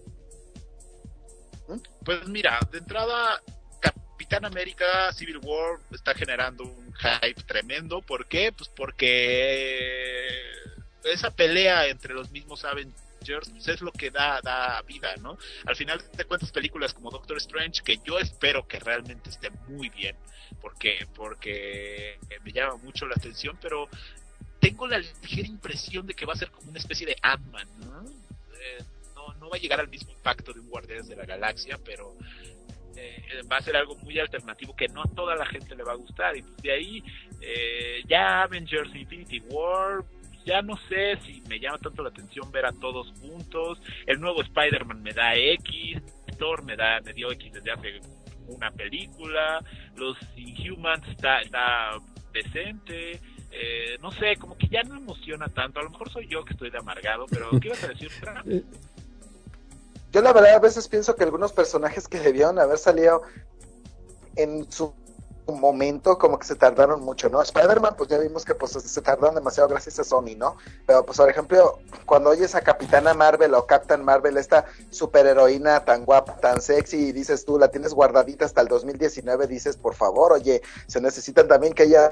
Pues mira, de entrada, Capitán América Civil War está generando un hype tremendo. ¿Por qué? Pues porque esa pelea entre los mismos Avengers pues es lo que da, da vida, ¿no? Al final de cuentas, películas como Doctor Strange, que yo espero que realmente esté muy bien, porque, porque me llama mucho la atención, pero tengo la ligera impresión de que va a ser como una especie de Ant-Man, ¿no? Eh, no, no va a llegar al mismo impacto de un Guardianes de la Galaxia, pero eh, va a ser algo muy alternativo que no a toda la gente le va a gustar. Y pues de ahí eh, ya Avengers Infinity War, ya no sé si me llama tanto la atención ver a todos juntos. El nuevo Spider-Man me da X, Thor me da me dio X desde hace una película, los Inhumans está, está decente. eh, no sé, como que ya no emociona tanto. A lo mejor soy yo que estoy de amargado, pero ¿qué ibas a decir, Fran? Yo la verdad a veces pienso que algunos personajes que debieron haber salido en su momento como que se tardaron mucho, ¿no? Spider-Man, pues ya vimos que pues se tardaron demasiado gracias a Sony, ¿no? Pero pues por ejemplo, cuando oyes a Capitana Marvel o Captain Marvel, esta superheroína tan guapa, tan sexy, y dices tú, la tienes guardadita hasta el dos mil diecinueve, dices, por favor, oye, se necesitan también que ella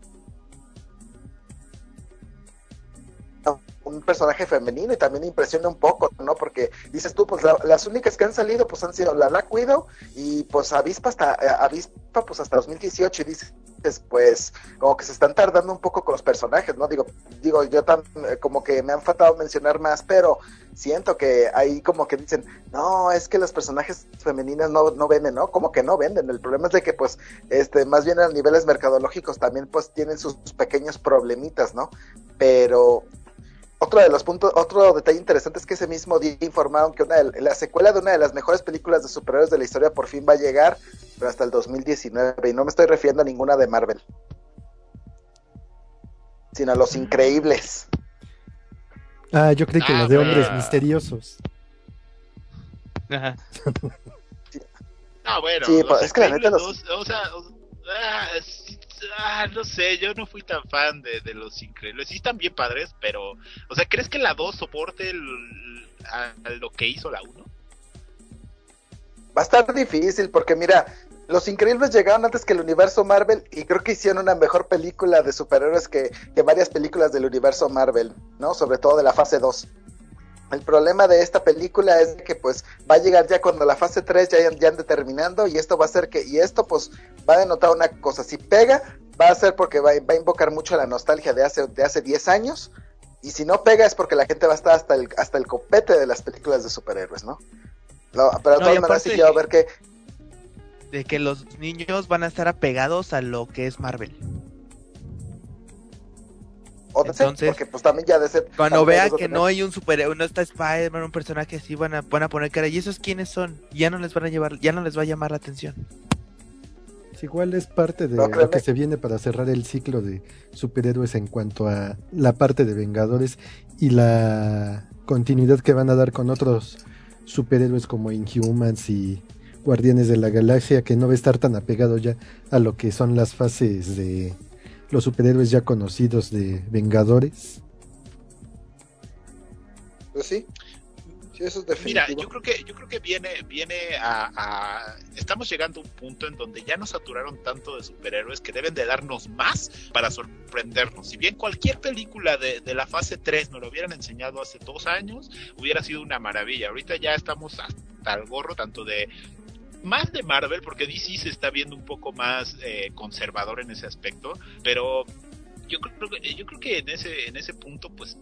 un personaje femenino, y también impresiona un poco, ¿no? Porque dices tú, pues la, las únicas que han salido pues han sido la Black Widow y pues Avispa hasta Avispa pues hasta dos mil dieciocho, y dices, pues como que se están tardando un poco con los personajes, ¿no? Digo, digo yo tan, como que me han faltado mencionar más, pero siento que ahí como que dicen, no, es que los personajes femeninas no, no venden, ¿no? Como que no venden. El problema es de que pues este más bien a niveles mercadológicos también pues tienen sus pequeños problemitas, ¿no? Pero otro de los puntos, otro detalle interesante es que ese mismo día informaron que una de, la secuela de una de las mejores películas de superhéroes de la historia por fin va a llegar, pero hasta el dos mil diecinueve, y no me estoy refiriendo a ninguna de Marvel, sino a Los Increíbles. Ah, yo creí que Ah, la de pero... Hombres Misteriosos. Ajá. Sí. No, bueno, sí, Los es que la neta los... dos, o sea, o, ah, es, ah, no sé, yo no fui tan fan de, de Los Increíbles. Sí están bien padres, pero, o sea, ¿crees que la dos soporte el, a, a lo que hizo la uno? Va a estar difícil, porque mira, Los Increíbles llegaron antes que el universo Marvel, y creo que hicieron una mejor película de superhéroes que, que varias películas del universo Marvel, ¿no? Sobre todo de la fase dos. El problema de esta película es que pues va a llegar ya cuando la fase tres ya, ya ande terminando, y esto va a ser que, y esto pues va a denotar una cosa, si pega, va a ser porque va, va a invocar mucho la nostalgia de hace, de hace diez años, y si no pega es porque la gente va a estar hasta el, hasta el copete de las películas de superhéroes, ¿no? No, pero de No, todas maneras sí quiero ver que... De que los niños van a estar apegados a lo que es Marvel. O de Entonces, ser, porque pues también ya de ser... Cuando vean que tener... no hay un superhéroe, no está Spider-Man, un personaje así, van a, van a poner cara, ¿y esos quiénes son? Ya no les van a llevar, ya no les va a llamar la atención. Es igual es parte de No, lo que se viene para cerrar el ciclo de superhéroes en cuanto a la parte de Vengadores y la continuidad que van a dar con otros superhéroes como Inhumans y Guardianes de la Galaxia, que no va a estar tan apegado ya a lo que son las fases de los superhéroes ya conocidos de Vengadores. Pues sí, sí, eso es definitivo. Mira, yo creo que yo creo que viene viene a, a estamos llegando a un punto en donde ya nos saturaron tanto de superhéroes que deben de darnos más para sorprendernos. Si bien cualquier película de, de la fase tres nos lo hubieran enseñado hace dos años, hubiera sido una maravilla. Ahorita ya estamos hasta el gorro tanto de más de Marvel, porque D C se está viendo un poco más eh, conservador en ese aspecto, pero yo creo que yo creo que en ese en ese punto pues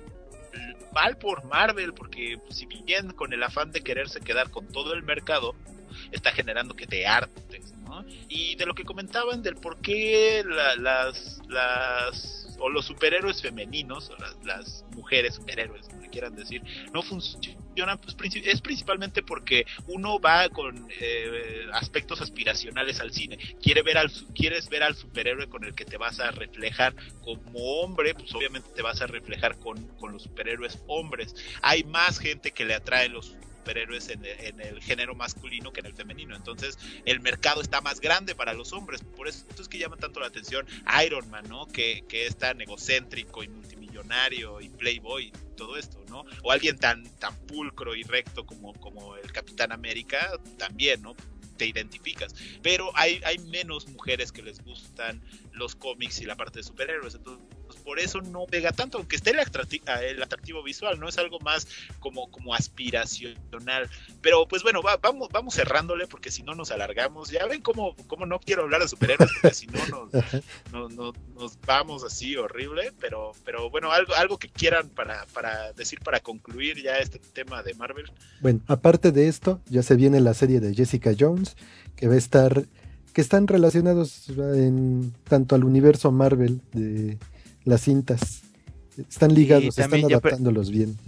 mal por Marvel, porque pues, si bien con el afán de quererse quedar con todo el mercado está generando que te hartes, ¿no? Y de lo que comentaban del por qué la, las las o los superhéroes femeninos o las, las mujeres superhéroes, como le quieran decir, no funcionan, pues es principalmente porque uno va con eh, aspectos aspiracionales al cine. Quiere ver al quieres ver al superhéroe con el que te vas a reflejar como hombre, pues obviamente te vas a reflejar con, con los superhéroes hombres. Hay más gente que le atrae los superhéroes en el, en el género masculino que en el femenino, entonces el mercado está más grande para los hombres, por eso es que llama tanto la atención Iron Man, ¿no? Que, que es tan egocéntrico y multimillonario y playboy y todo esto, ¿no? O alguien tan, tan pulcro y recto como, como el Capitán América, también, ¿no? Te identificas, pero hay, hay menos mujeres que les gustan los cómics y la parte de superhéroes, entonces por eso no pega tanto, aunque esté el atractivo, el atractivo visual, no es algo más como, como aspiracional, pero pues bueno, va, vamos, vamos cerrándole porque si no nos alargamos, ya ven cómo, cómo no quiero hablar de superhéroes, porque si no nos, no, no, nos vamos así horrible, pero, pero bueno, algo, algo que quieran para, para decir para concluir ya este tema de Marvel. Bueno, aparte de esto, ya se viene la serie de Jessica Jones, que va a estar, que están relacionados en tanto al universo Marvel de las cintas, están ligados, están adaptándolos pre- bien.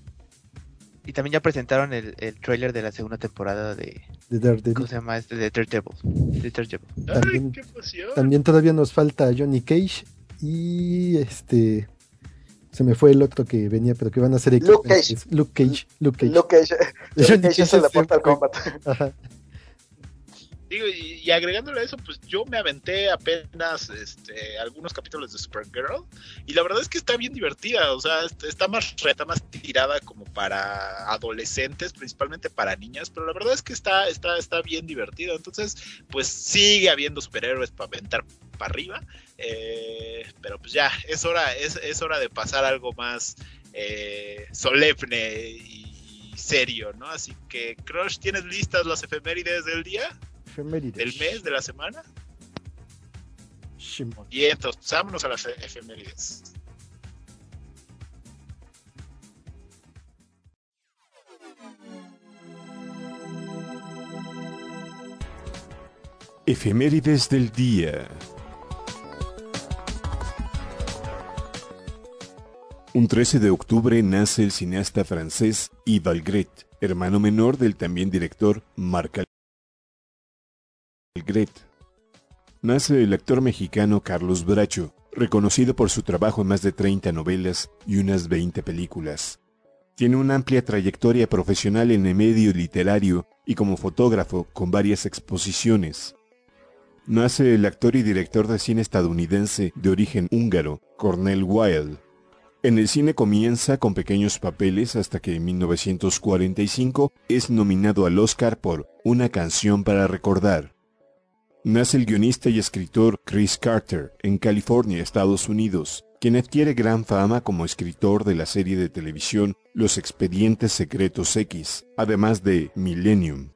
Y también ya presentaron el, el tráiler de la segunda temporada de, de Daredevil. ¿Cómo se llama este? De Daredevil. De Daredevil. También, Ay, qué emoción. También todavía nos falta Johnny Cage y este se me fue el otro que venía, pero que van a ser Luke Cage. Luke Cage. Luke Cage. Luke Cage. Luke Cage es el de Mortal Kombat. Ajá. Digo, y, y agregándole a eso, pues yo me aventé apenas este, algunos capítulos de Supergirl y la verdad es que está bien divertida, o sea, está más reta, más tirada como para adolescentes, principalmente para niñas, pero la verdad es que está, está, está bien divertida, entonces pues sigue habiendo superhéroes para aventar para arriba, eh, pero pues ya, es hora, es, es hora de pasar algo más eh, solemne y serio, ¿no? Así que, Crush, ¿tienes listas las efemérides del día? Efemérides. ¿Del mes, de la semana? Shimon. Bien, entonces vámonos a las efemérides. Efemérides del día. Un trece de octubre nace el cineasta francés Yves Algret, hermano menor del también director Marc Algret. Nace el actor mexicano Carlos Bracho, reconocido por su trabajo en más de treinta novelas y unas veinte películas. Tiene una amplia trayectoria profesional en el medio literario y como fotógrafo con varias exposiciones. Nace el actor y director de cine estadounidense de origen húngaro, Cornel Wilde. En el cine comienza con pequeños papeles hasta que en mil novecientos cuarenta y cinco es nominado al Oscar por Una canción para recordar. Nace el guionista y escritor Chris Carter en California, Estados Unidos, quien adquiere gran fama como escritor de la serie de televisión Los Expedientes Secretos X, además de Millennium.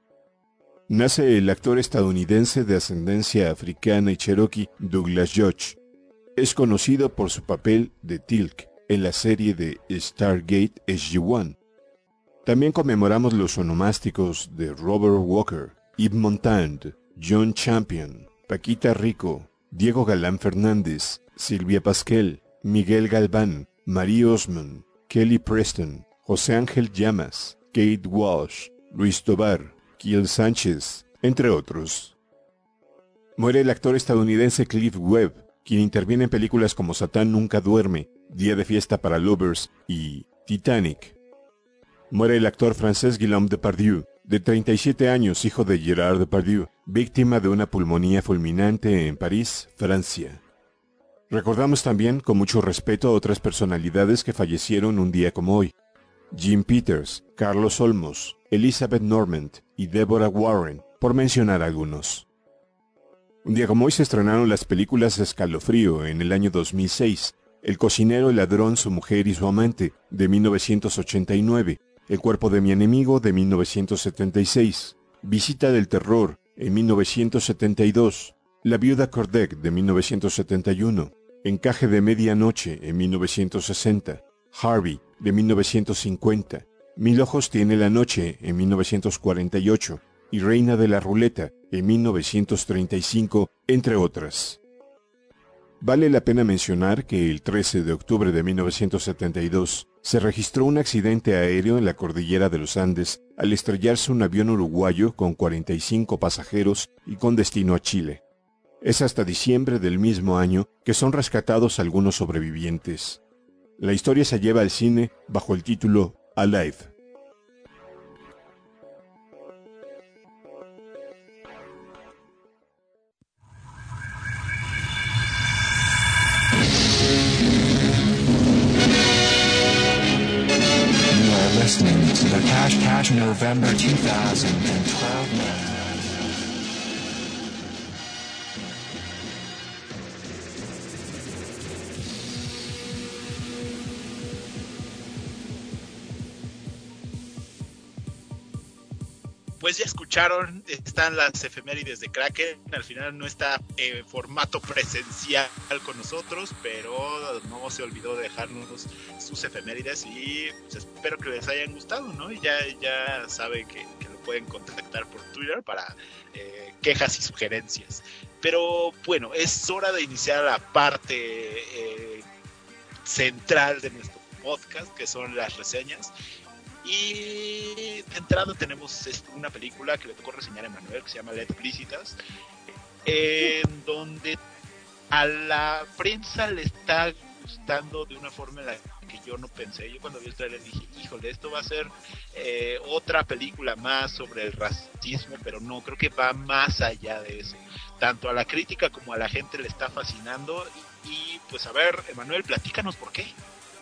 Nace el actor estadounidense de ascendencia africana y cherokee Douglas Judge. Es conocido por su papel de Teal'c en la serie de Stargate S G uno. También conmemoramos los onomásticos de Robert Walker, Yves Montand, John Champion, Paquita Rico, Diego Galán Fernández, Silvia Pasquel, Miguel Galván, Marie Osmond, Kelly Preston, José Ángel Llamas, Kate Walsh, Luis Tobar, Kiel Sánchez, entre otros. Muere el actor estadounidense Cliff Webb, quien interviene en películas como Satán nunca duerme, Día de fiesta para lovers y Titanic. Muere el actor francés Guillaume Depardieu, de treinta y siete años, hijo de Gerard Depardieu, víctima de una pulmonía fulminante en París, Francia. Recordamos también con mucho respeto a otras personalidades que fallecieron un día como hoy. Jim Peters, Carlos Olmos, Elizabeth Normand y Deborah Warren, por mencionar algunos. Un día como hoy se estrenaron las películas Escalofrío en el año dos mil seis, El cocinero, el ladrón, su mujer y su amante, de mil novecientos ochenta y nueve, El cuerpo de mi enemigo, de mil novecientos setenta y seis, Visita del terror, en mil novecientos setenta y dos, La viuda Kordek, de mil novecientos setenta y uno, Encaje de medianoche, en mil novecientos sesenta, Harvey, de mil novecientos cincuenta, Mil ojos tiene la noche, en mil novecientos cuarenta y ocho, y Reina de la ruleta, en mil novecientos treinta y cinco, entre otras. Vale la pena mencionar que el trece de octubre de mil novecientos setenta y dos se registró un accidente aéreo en la cordillera de los Andes al estrellarse un avión uruguayo con cuarenta y cinco pasajeros y con destino a Chile. Es hasta diciembre del mismo año que son rescatados algunos sobrevivientes. La historia se lleva al cine bajo el título Alive. Listening to the Cash Cash November two thousand twelve. Pues ya escucharon, están las efemérides de Kraken. Al final no está en formato presencial con nosotros, pero no se olvidó de dejarnos sus efemérides y pues espero que les hayan gustado, ¿no? Y ya, ya saben que, que lo pueden contactar por Twitter para eh, quejas y sugerencias. Pero bueno, es hora de iniciar la parte eh, central de nuestro podcast, que son las reseñas. Y de entrada tenemos una película que le tocó reseñar a Emanuel, que se llama Let Explícitas, en donde a la prensa le está gustando de una forma en la que yo no pensé. Yo cuando vi el trailer dije, híjole, esto va a ser eh, otra película más sobre el racismo, pero no, creo que va más allá de eso. Tanto a la crítica como a la gente le está fascinando. Y, y pues a ver, Emanuel, platícanos por qué.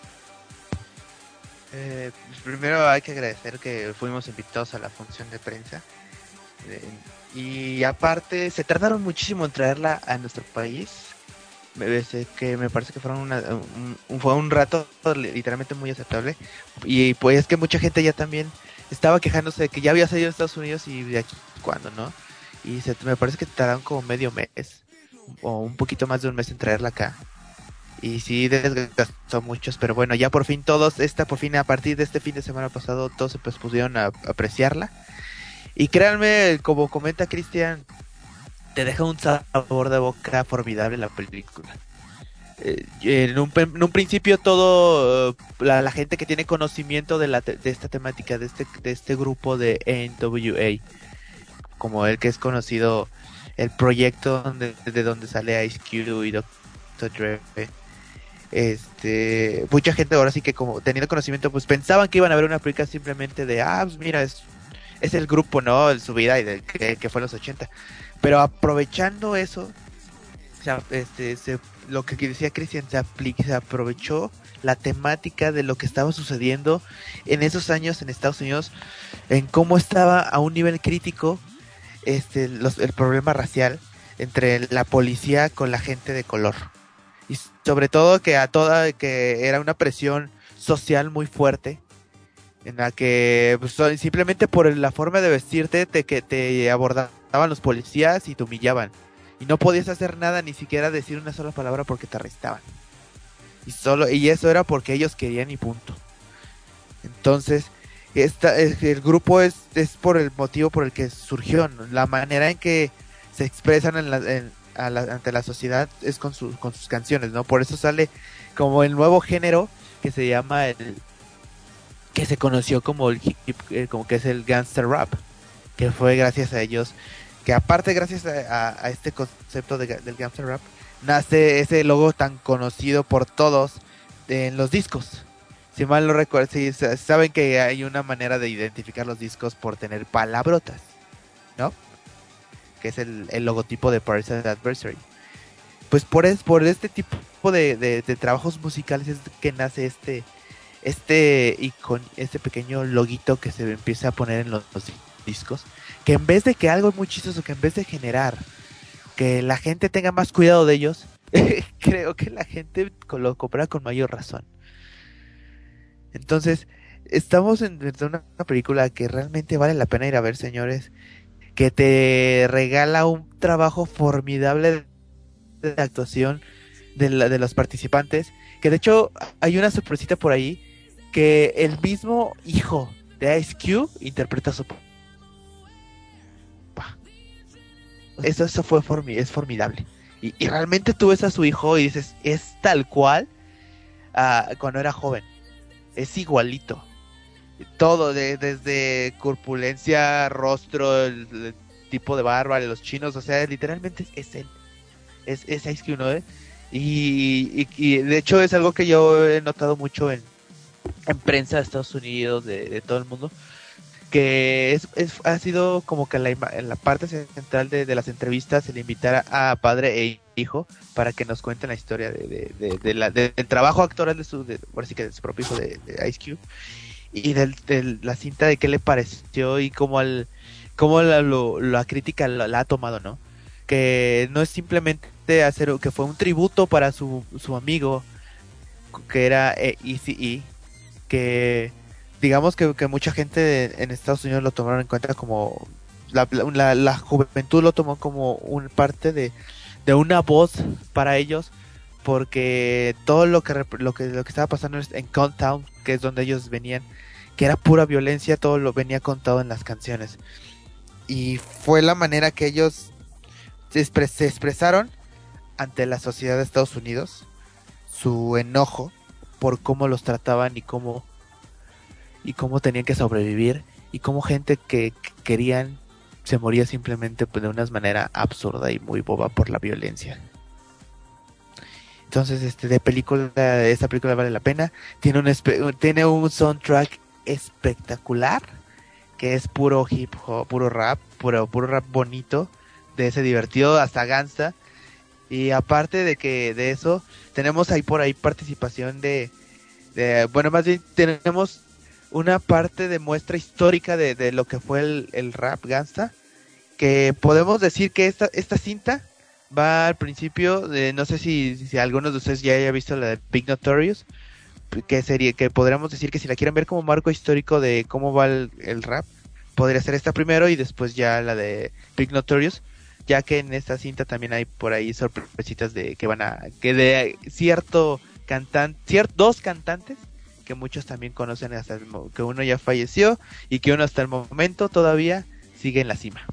Eh, pues primero hay que agradecer que fuimos invitados a la función de prensa. Eh, y aparte, se tardaron muchísimo en traerla a nuestro país. Me, que me parece que fueron una, un, un, fue un rato literalmente muy aceptable. Y pues es que mucha gente ya también estaba quejándose de que ya había salido de Estados Unidos y de aquí cuando, ¿no? Y se, me parece que tardaron como medio mes o un poquito más de un mes en traerla acá. Y sí desgastó muchos, pero bueno, ya por fin todos, esta por fin a partir de este fin de semana pasado, todos se pues pudieron a, a apreciarla. Y créanme, como comenta Cristian, te deja un sabor de boca formidable la película. Eh, en, un, en un principio todo, la, la gente que tiene conocimiento de, la, de esta temática, de este, de este grupo de N W A, como el que es conocido, el proyecto donde, de donde sale Ice Cube y doctor Dre, este, mucha gente ahora sí que como teniendo conocimiento, pues pensaban que iban a ver una película simplemente de, ah, pues mira, es, es el grupo, ¿no? El su vida y de, que, que fue en los ochenta. Pero aprovechando eso, o sea, este, se, lo que decía Cristian, se, apli- se aprovechó la temática de lo que estaba sucediendo en esos años en Estados Unidos, en cómo estaba a un nivel crítico este, los, el problema racial entre la policía con la gente de color. Y sobre todo que a toda, que era una presión social muy fuerte, en la que pues, simplemente por la forma de vestirte te, que te abordaban los policías y te humillaban y no podías hacer nada, ni siquiera decir una sola palabra porque te arrestaban, y solo y eso era porque ellos querían y punto. Entonces esta, el grupo es, es por el motivo por el que surgió, ¿no? La manera en que se expresan en la, en, a la, ante la sociedad es con, su, con sus canciones, ¿no? Por eso sale como el nuevo género que se llama el que se conoció como el hip, eh, como que es el gangster rap, que fue gracias a ellos, que aparte gracias a, a, a este concepto de, del gangster rap, nace ese logo tan conocido por todos de, en los discos. Si mal no recuerdo, si saben que hay una manera de identificar los discos por tener palabrotas, ¿no? Que es el, el logotipo de Parasite Adversary. Pues por, es, por este tipo de, de, de trabajos musicales es que nace este este icon, este pequeño loguito que se empieza a poner en los, los discos, que en vez de que algo muy chistoso, que en vez de generar que la gente tenga más cuidado de ellos, creo que la gente lo compra con mayor razón. Entonces, estamos en, en una película que realmente vale la pena ir a ver, señores, que te regala un trabajo formidable de actuación de, la, de los participantes, que de hecho hay una sorpresita por ahí, que el mismo hijo de Ice Cube interpreta a su papá. Eso, eso fue formi- es formidable. Y, y realmente tú ves a su hijo y dices, es tal cual uh, cuando era joven. Es igualito. Todo, de, desde corpulencia, rostro, el, el tipo de barba, de los chinos, o sea, literalmente es, es él. Es, es Ice Cube, ¿no? Y, y, y de hecho es algo que yo he notado mucho en en prensa de Estados Unidos, de, de todo el mundo, que es, es ha sido como que la, en la parte central de, de las entrevistas el invitar a, a padre e hijo para que nos cuenten la historia de, de, de, de la, de, del trabajo actoral de su, de, por así que de su propio hijo de, de Ice Cube, y de, de la cinta, de qué le pareció y cómo, al, cómo la, lo, la crítica la, la ha tomado, ¿no? Que no es simplemente hacer, que fue un tributo para su, su amigo, que era Eazy-E, que digamos que, que mucha gente en Estados Unidos lo tomaron en cuenta como la, la, la juventud lo tomó como un parte de, de una voz para ellos, porque todo lo que lo que lo que estaba pasando en Comptown, que es donde ellos venían, que era pura violencia, todo lo venía contado en las canciones, y fue la manera que ellos se, expres, se expresaron ante la sociedad de Estados Unidos su enojo por cómo los trataban y cómo y cómo tenían que sobrevivir, y cómo gente que, que querían se moría simplemente pues, de una manera absurda y muy boba por la violencia. Entonces, este, de película, esta película vale la pena. Tiene un, espe- tiene un soundtrack espectacular, que es puro hip hop, puro rap, puro, puro rap bonito, de ese divertido, hasta gangsta. Y aparte de que de eso, tenemos ahí por ahí participación de, de bueno, más bien tenemos una parte de muestra histórica de, de lo que fue el, el rap gangsta, que podemos decir que esta, esta cinta va al principio, de, no sé si, si algunos de ustedes ya haya visto la de Big Notorious, que sería, que podríamos decir que si la quieren ver como marco histórico de cómo va el, el rap, podría ser esta primero y después ya la de Big Notorious, ya que en esta cinta también hay por ahí sorpresitas de que van a, que de cierto cantante, ciertos dos cantantes que muchos también conocen, hasta el, que uno ya falleció y que uno hasta el momento todavía sigue en la cima.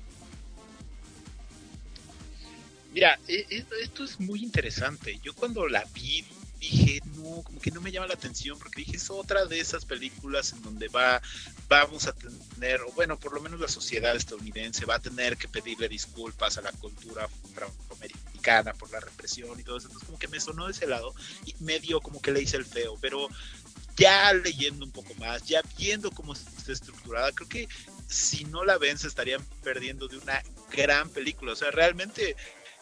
Mira, esto es muy interesante. Yo cuando la vi dije, no, como que no me llama la atención, porque dije, es otra de esas películas en donde va, vamos a tener, o bueno, por lo menos la sociedad estadounidense va a tener que pedirle disculpas a la cultura afroamericana por la represión y todo eso. Entonces como que me sonó de ese lado y medio como que le hice el feo, pero ya leyendo un poco más, ya viendo cómo está estructurada, creo que si no la ven se estarían perdiendo de una gran película. O sea, realmente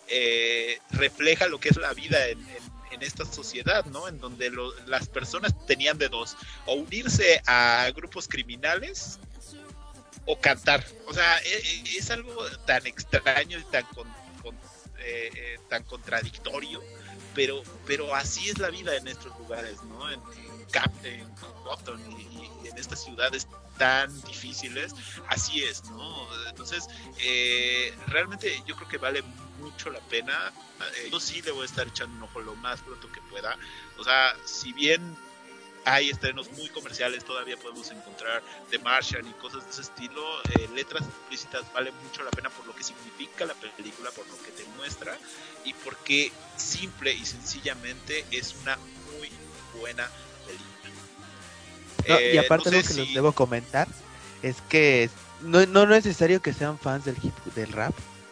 eh, refleja lo que es la vida en, en en esta sociedad, ¿no? En donde lo, las personas tenían de dos, o unirse a grupos criminales o cantar. O sea, es, es algo tan extraño y tan con, con, eh, eh, tan contradictorio, pero pero así es la vida en estos lugares, ¿no? En, en, Cap, en Compton y, y en estas ciudades tan difíciles, así es, ¿no? Entonces, eh, realmente yo creo que vale mucho la pena. Eh, yo sí le voy a estar echando un ojo lo más pronto que pueda. O sea, si bien hay estrenos muy comerciales, todavía podemos encontrar The Martian y cosas de ese estilo, eh, letras explícitas vale mucho la pena por lo que significa la película, por lo que te muestra y porque simple y sencillamente es una muy buena película. No, eh, y aparte no sé lo que si... les debo comentar es que no, no es necesario que sean fans del hip del rap.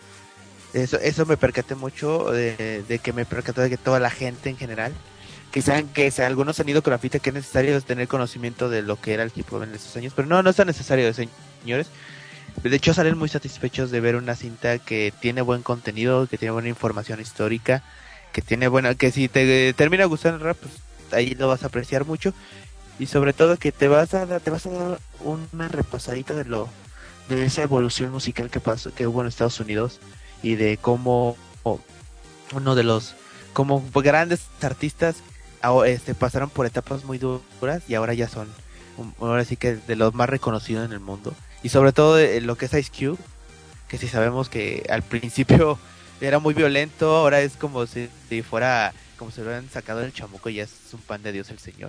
Eso, eso me percaté mucho de, de que me percaté de que toda la gente en general, que saben que sea, algunos han ido con la fita que es necesario tener conocimiento de lo que era el hip hop en esos años, pero no, no es tan necesario, señores. De hecho salen muy satisfechos de ver una cinta que tiene buen contenido, que tiene buena información histórica, que tiene buena, que si te termina gustando el rap, pues ahí lo vas a apreciar mucho, y sobre todo que te vas a dar, te vas a dar una repasadita de lo, de esa evolución musical que pasó, que hubo en Estados Unidos, y de cómo uno de los como grandes artistas este pasaron por etapas muy duras y ahora ya son ahora sí que de los más reconocidos en el mundo, y sobre todo de lo que es Ice Cube, que si sabemos que al principio era muy violento, ahora es como si, si fuera como si lo hubieran sacado del chamuco y ya es un pan de Dios el señor.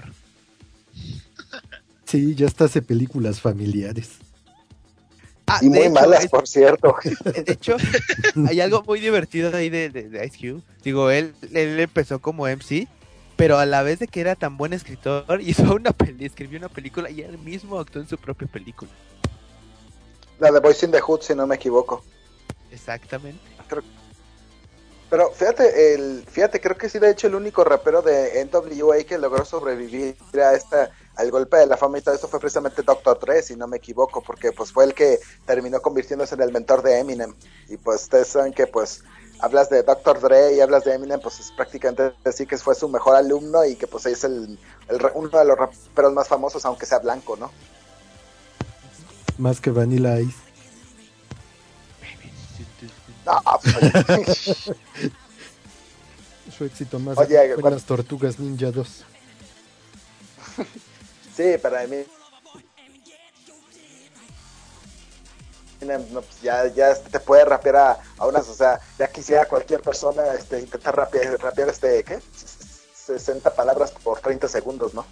Sí, ya hasta hace películas familiares. Ah, y muy hecho, malas, es, por cierto. De hecho, hay algo muy divertido ahí de, de, de Ice Cube. Digo, él, él empezó como M C, pero a la vez de que era tan buen escritor, hizo una peli, escribió una película y él mismo actuó en su propia película. La de Boys in the Hood, si no me equivoco. Exactamente. Pero, pero fíjate, el, fíjate, creo que sí, de hecho, el único rapero de N W A que logró sobrevivir a esta... al golpe de la fama y todo eso fue precisamente doctor Dre, si no me equivoco, porque pues fue el que terminó convirtiéndose en el mentor de Eminem, y pues ustedes saben que pues hablas de doctor Dre y hablas de Eminem, pues es prácticamente decir que fue su mejor alumno y que pues es el, el uno de los raperos más famosos, aunque sea blanco, ¿no? Más que Vanilla Ice. No, pues, su éxito más Oye, fue bueno, las Tortugas Ninja dos. Sí, para mí no, pues ya, ya te puede rapear a, a unas, o sea, ya quisiera cualquier persona este, intentar rapear, rapear este, ¿qué? sesenta palabras por treinta segundos, ¿no?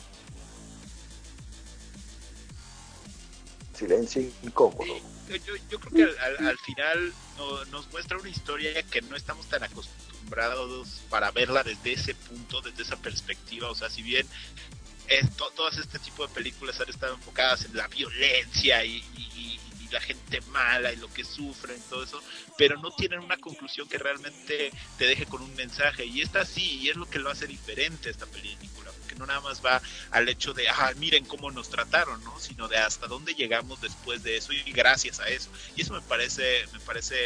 Silencio incómodo. Yo, yo, yo creo que al, al, al final no, nos muestra una historia que no estamos tan acostumbrados para verla desde ese punto, desde esa perspectiva. O sea, si bien es, to, todas este tipo de películas han estado enfocadas en la violencia y, y, y la gente mala y lo que sufren, todo eso, pero no tienen una conclusión que realmente te deje con un mensaje, y esta sí, y es lo que lo hace diferente esta película, porque no nada más va al hecho de, ah, miren cómo nos trataron, ¿no? Sino de hasta dónde llegamos después de eso y gracias a eso, y eso me parece, me parece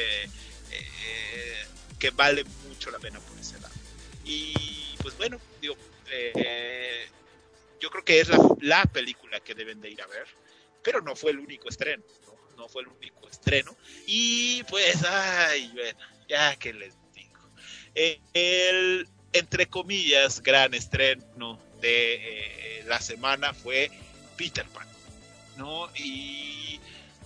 eh, que vale mucho la pena por ese lado. Y pues bueno, digo, eh, yo creo que es la, la película que deben de ir a ver, pero no fue el único estreno, no, no fue el único estreno, y pues, ay, bueno, ya que les digo, eh, el, entre comillas, gran estreno de eh, la semana fue Peter Pan, ¿no? Y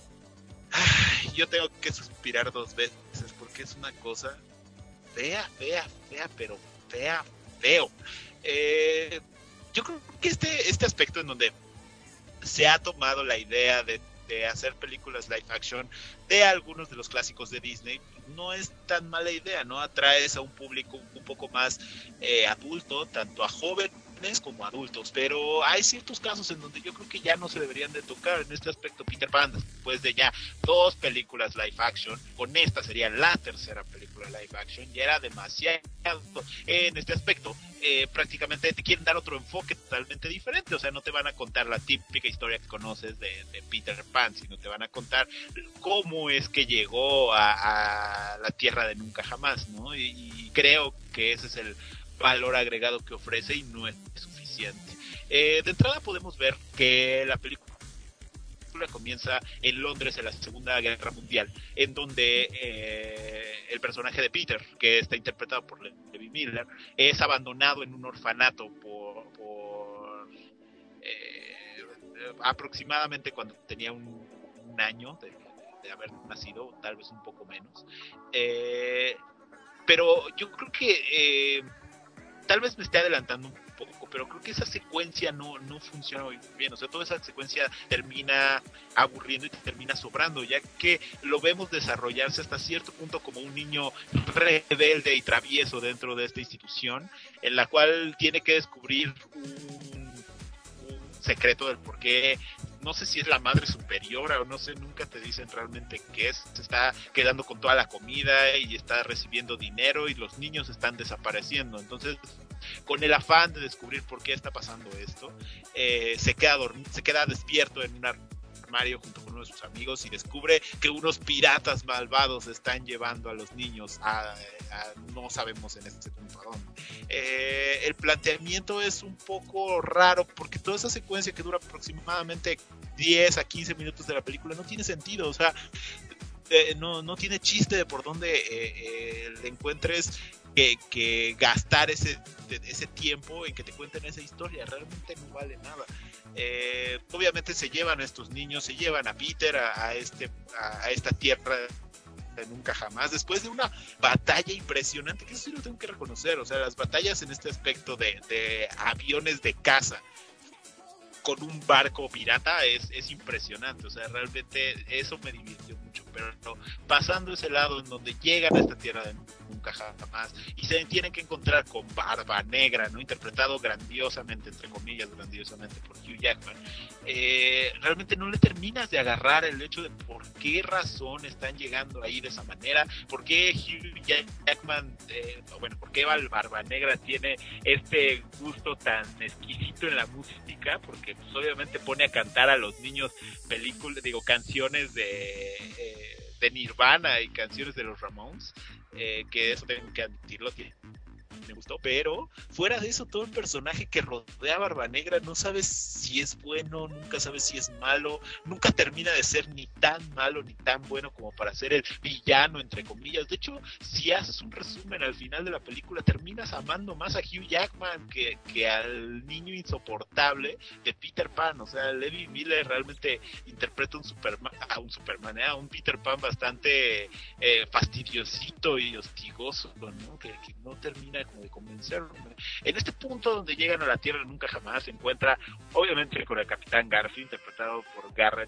ay, yo tengo que suspirar dos veces, porque es una cosa fea, fea, fea, pero fea, feo. Eh, yo creo que este, este aspecto en donde se ha tomado la idea de, de hacer películas live action de algunos de los clásicos de Disney no es tan mala idea, ¿no? Atraes a un público un poco más eh, adulto, tanto a jóvenes como adultos, pero hay ciertos casos en donde yo creo que ya no se deberían de tocar. En este aspecto, Peter Pan, después de ya dos películas live action, con esta sería la tercera película live action, ya era demasiado en este aspecto. Eh, prácticamente te quieren dar otro enfoque totalmente diferente, o sea, no te van a contar la típica historia que conoces de, de Peter Pan, sino te van a contar cómo es que llegó a, a la tierra de nunca jamás, ¿no? Y, y creo que ese es el valor agregado que ofrece y no es suficiente. Eh, de entrada podemos ver que la película comienza en Londres en la Segunda Guerra Mundial, en donde eh, el personaje de Peter, que está interpretado por Levi Miller, es abandonado en un orfanato por, por eh, aproximadamente cuando tenía un, un año de, de haber nacido, tal vez un poco menos. Eh, pero yo creo que eh, tal vez me esté adelantando un poco, pero creo que esa secuencia no, no funciona muy bien, o sea, toda esa secuencia termina aburriendo y termina sobrando, ya que lo vemos desarrollarse hasta cierto punto como un niño rebelde y travieso dentro de esta institución, en la cual tiene que descubrir un, un secreto del por qué. No sé si es la madre superiora o no sé, nunca te dicen realmente qué es. Se está quedando con toda la comida y está recibiendo dinero y los niños están desapareciendo. Entonces, con el afán de descubrir por qué está pasando esto, eh, se queda dorm- se queda despierto en un armario junto con uno de sus amigos y descubre que unos piratas malvados están llevando a los niños a, a no sabemos en este punto a dónde. Eh, el planteamiento es un poco raro porque toda esa secuencia que dura aproximadamente diez a quince minutos de la película no tiene sentido, o sea, eh, no, no tiene chiste de por dónde eh, eh, le encuentres que, que gastar ese, ese tiempo en que te cuenten esa historia. Realmente no vale nada. Eh, obviamente se llevan a estos niños, se llevan a Peter a, a, este, a, a esta tierra de nunca jamás, después de una batalla impresionante, que eso sí lo tengo que reconocer, o sea, las batallas en este aspecto de, de aviones de caza con un barco pirata es, es impresionante, o sea, realmente eso me divirtió mucho, pero no, pasando ese lado en donde llegan a esta tierra de nunca jamás y se tienen que encontrar con Barba Negra, ¿no? Interpretado grandiosamente, entre comillas, grandiosamente por Hugh Jackman, eh, realmente no le terminas de agarrar el hecho de por qué razón están llegando ahí de esa manera, por qué Hugh Jackman, eh, bueno, por qué Barba Negra tiene este gusto tan exquisito en la música, porque pues obviamente pone a cantar a los niños películas, digo, canciones de, eh, de Nirvana y canciones de los Ramones, eh, que eso tengo que admitirlo, tiene me gustó, pero fuera de eso, todo el personaje que rodea a Barba Negra no sabes si es bueno, nunca sabes si es malo, nunca termina de ser ni tan malo ni tan bueno como para ser el villano, entre comillas. De hecho, si haces un resumen al final de la película, terminas amando más a Hugh Jackman que, que al niño insoportable de Peter Pan. O sea, Levi Miller realmente interpreta un Superman, a un Superman, a un Peter Pan bastante eh, fastidiosito y hostigoso, ¿no? Que, que no termina como de convencerme. En este punto donde llegan a la Tierra de nunca jamás, se encuentra obviamente con el Capitán Garfield, interpretado por Garrett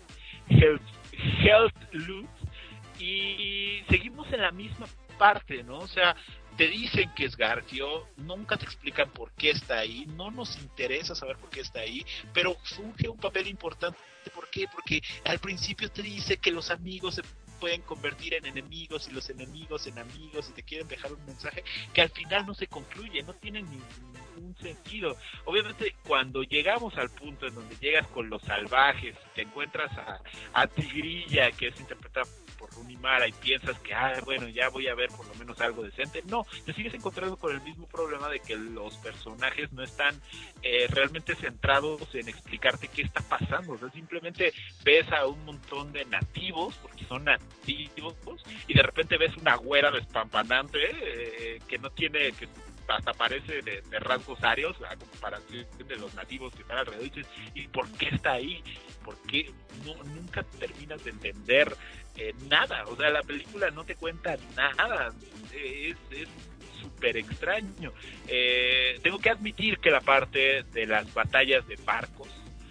Helmslund, y seguimos en la misma parte, ¿no? O sea, te dicen que es Garfio, nunca te explican por qué está ahí, no nos interesa saber por qué está ahí, pero funge un papel importante. ¿Por qué? Porque al principio te dice que los amigos se pueden convertir en enemigos y los enemigos en amigos y te quieren dejar un mensaje que al final no se concluye, no tiene ningún sentido. Obviamente cuando llegamos al punto en donde llegas con los salvajes, te encuentras a, a Tigrilla, que es interpretada por Rooney Mara, y piensas que, ah, bueno, ya voy a ver por lo menos algo decente. No, te sigues encontrando con el mismo problema de que los personajes no están eh, realmente centrados en explicarte qué está pasando. O sea, simplemente ves a un montón de nativos, porque son nativos, y de repente ves una güera despampanante eh, que no tiene, que hasta parece de, de rasgos arios a comparación de los nativos que están alrededor, y dices, ¿y por qué está ahí? ¿Por qué? No, nunca terminas de entender eh, nada. O sea, la película no te cuenta nada. Es es súper extraño. Eh, tengo que admitir que la parte de las batallas de barcos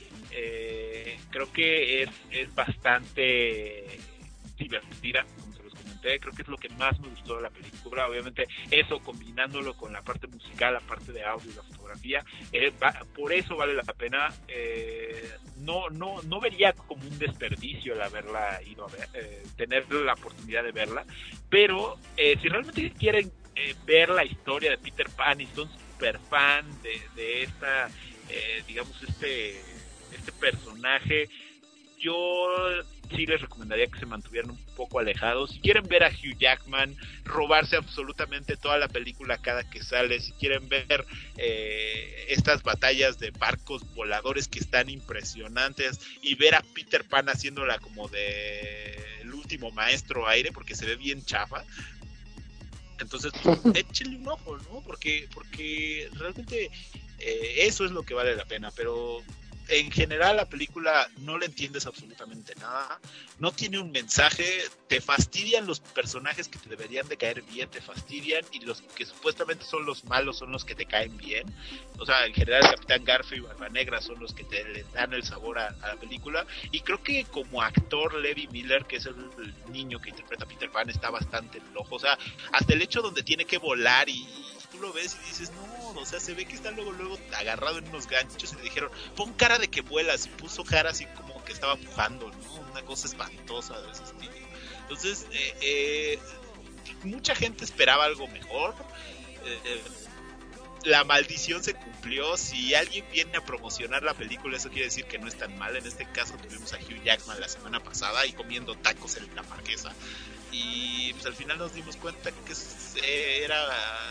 eh, creo que es, es bastante divertida, como se los comenté. Creo que es lo que más me gustó de la película. Obviamente eso combinándolo con la parte musical, la parte de audio y la fotografía, eh, va, por eso vale la pena. eh, no no no vería como un desperdicio el haberla ido a ver, eh, tener la oportunidad de verla, pero eh, si realmente quieren eh, ver la historia de Peter Pan y son super fan de, de esta eh, digamos este este personaje, yo sí les recomendaría que se mantuvieran un poco alejados. Si quieren ver a Hugh Jackman robarse absolutamente toda la película cada que sale, si quieren ver eh, estas batallas de barcos voladores que están impresionantes, y ver a Peter Pan haciéndola como de el último maestro aire, porque se ve bien chafa, entonces pues, échenle un ojo, ¿no? Porque, porque realmente eh, eso es lo que vale la pena. Pero en general la película no le entiendes absolutamente nada, no tiene un mensaje, te fastidian los personajes que te deberían de caer bien, te fastidian, y los que supuestamente son los malos son los que te caen bien. O sea, en general el Capitán Garfio y Barba Negra son los que te le dan el sabor a, a la película, y creo que como actor Levi Miller, que es el, el niño que interpreta a Peter Pan, está bastante flojo. O sea, hasta el hecho donde tiene que volar y tú lo ves y dices, no, o sea, se ve que está luego luego agarrado en unos ganchos, y le dijeron, pon cara de que vuelas, y puso cara así como que estaba pujando, ¿no? Una cosa espantosa de ese estilo. Entonces, eh, eh, mucha gente esperaba algo mejor. Eh, eh, la maldición se cumplió. Si alguien viene a promocionar la película, eso quiere decir que no es tan mal. En este caso tuvimos a Hugh Jackman la semana pasada y comiendo tacos en la Marquesa, y pues al final nos dimos cuenta que era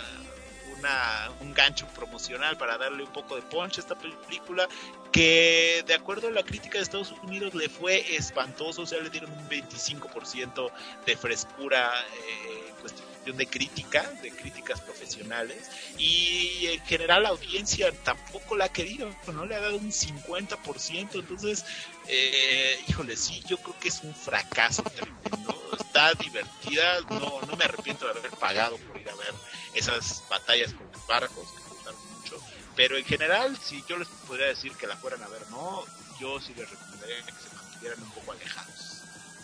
una, un gancho promocional para darle un poco de punch a esta película, que de acuerdo a la crítica de Estados Unidos le fue espantoso. O sea, le dieron un veinticinco por ciento de frescura eh, en cuestión de crítica, de críticas profesionales, y en general la audiencia tampoco la ha querido, no le ha dado un cincuenta por ciento. Entonces, eh, híjole, sí, yo creo que es un fracaso tremendo. Está divertida, no, no me arrepiento de haber pagado por ir a ver esas batallas con los barcos, que me gustaron mucho, pero en general, si yo les podría decir que la fueran a ver, no, yo sí les recomendaría que se mantuvieran un poco alejados.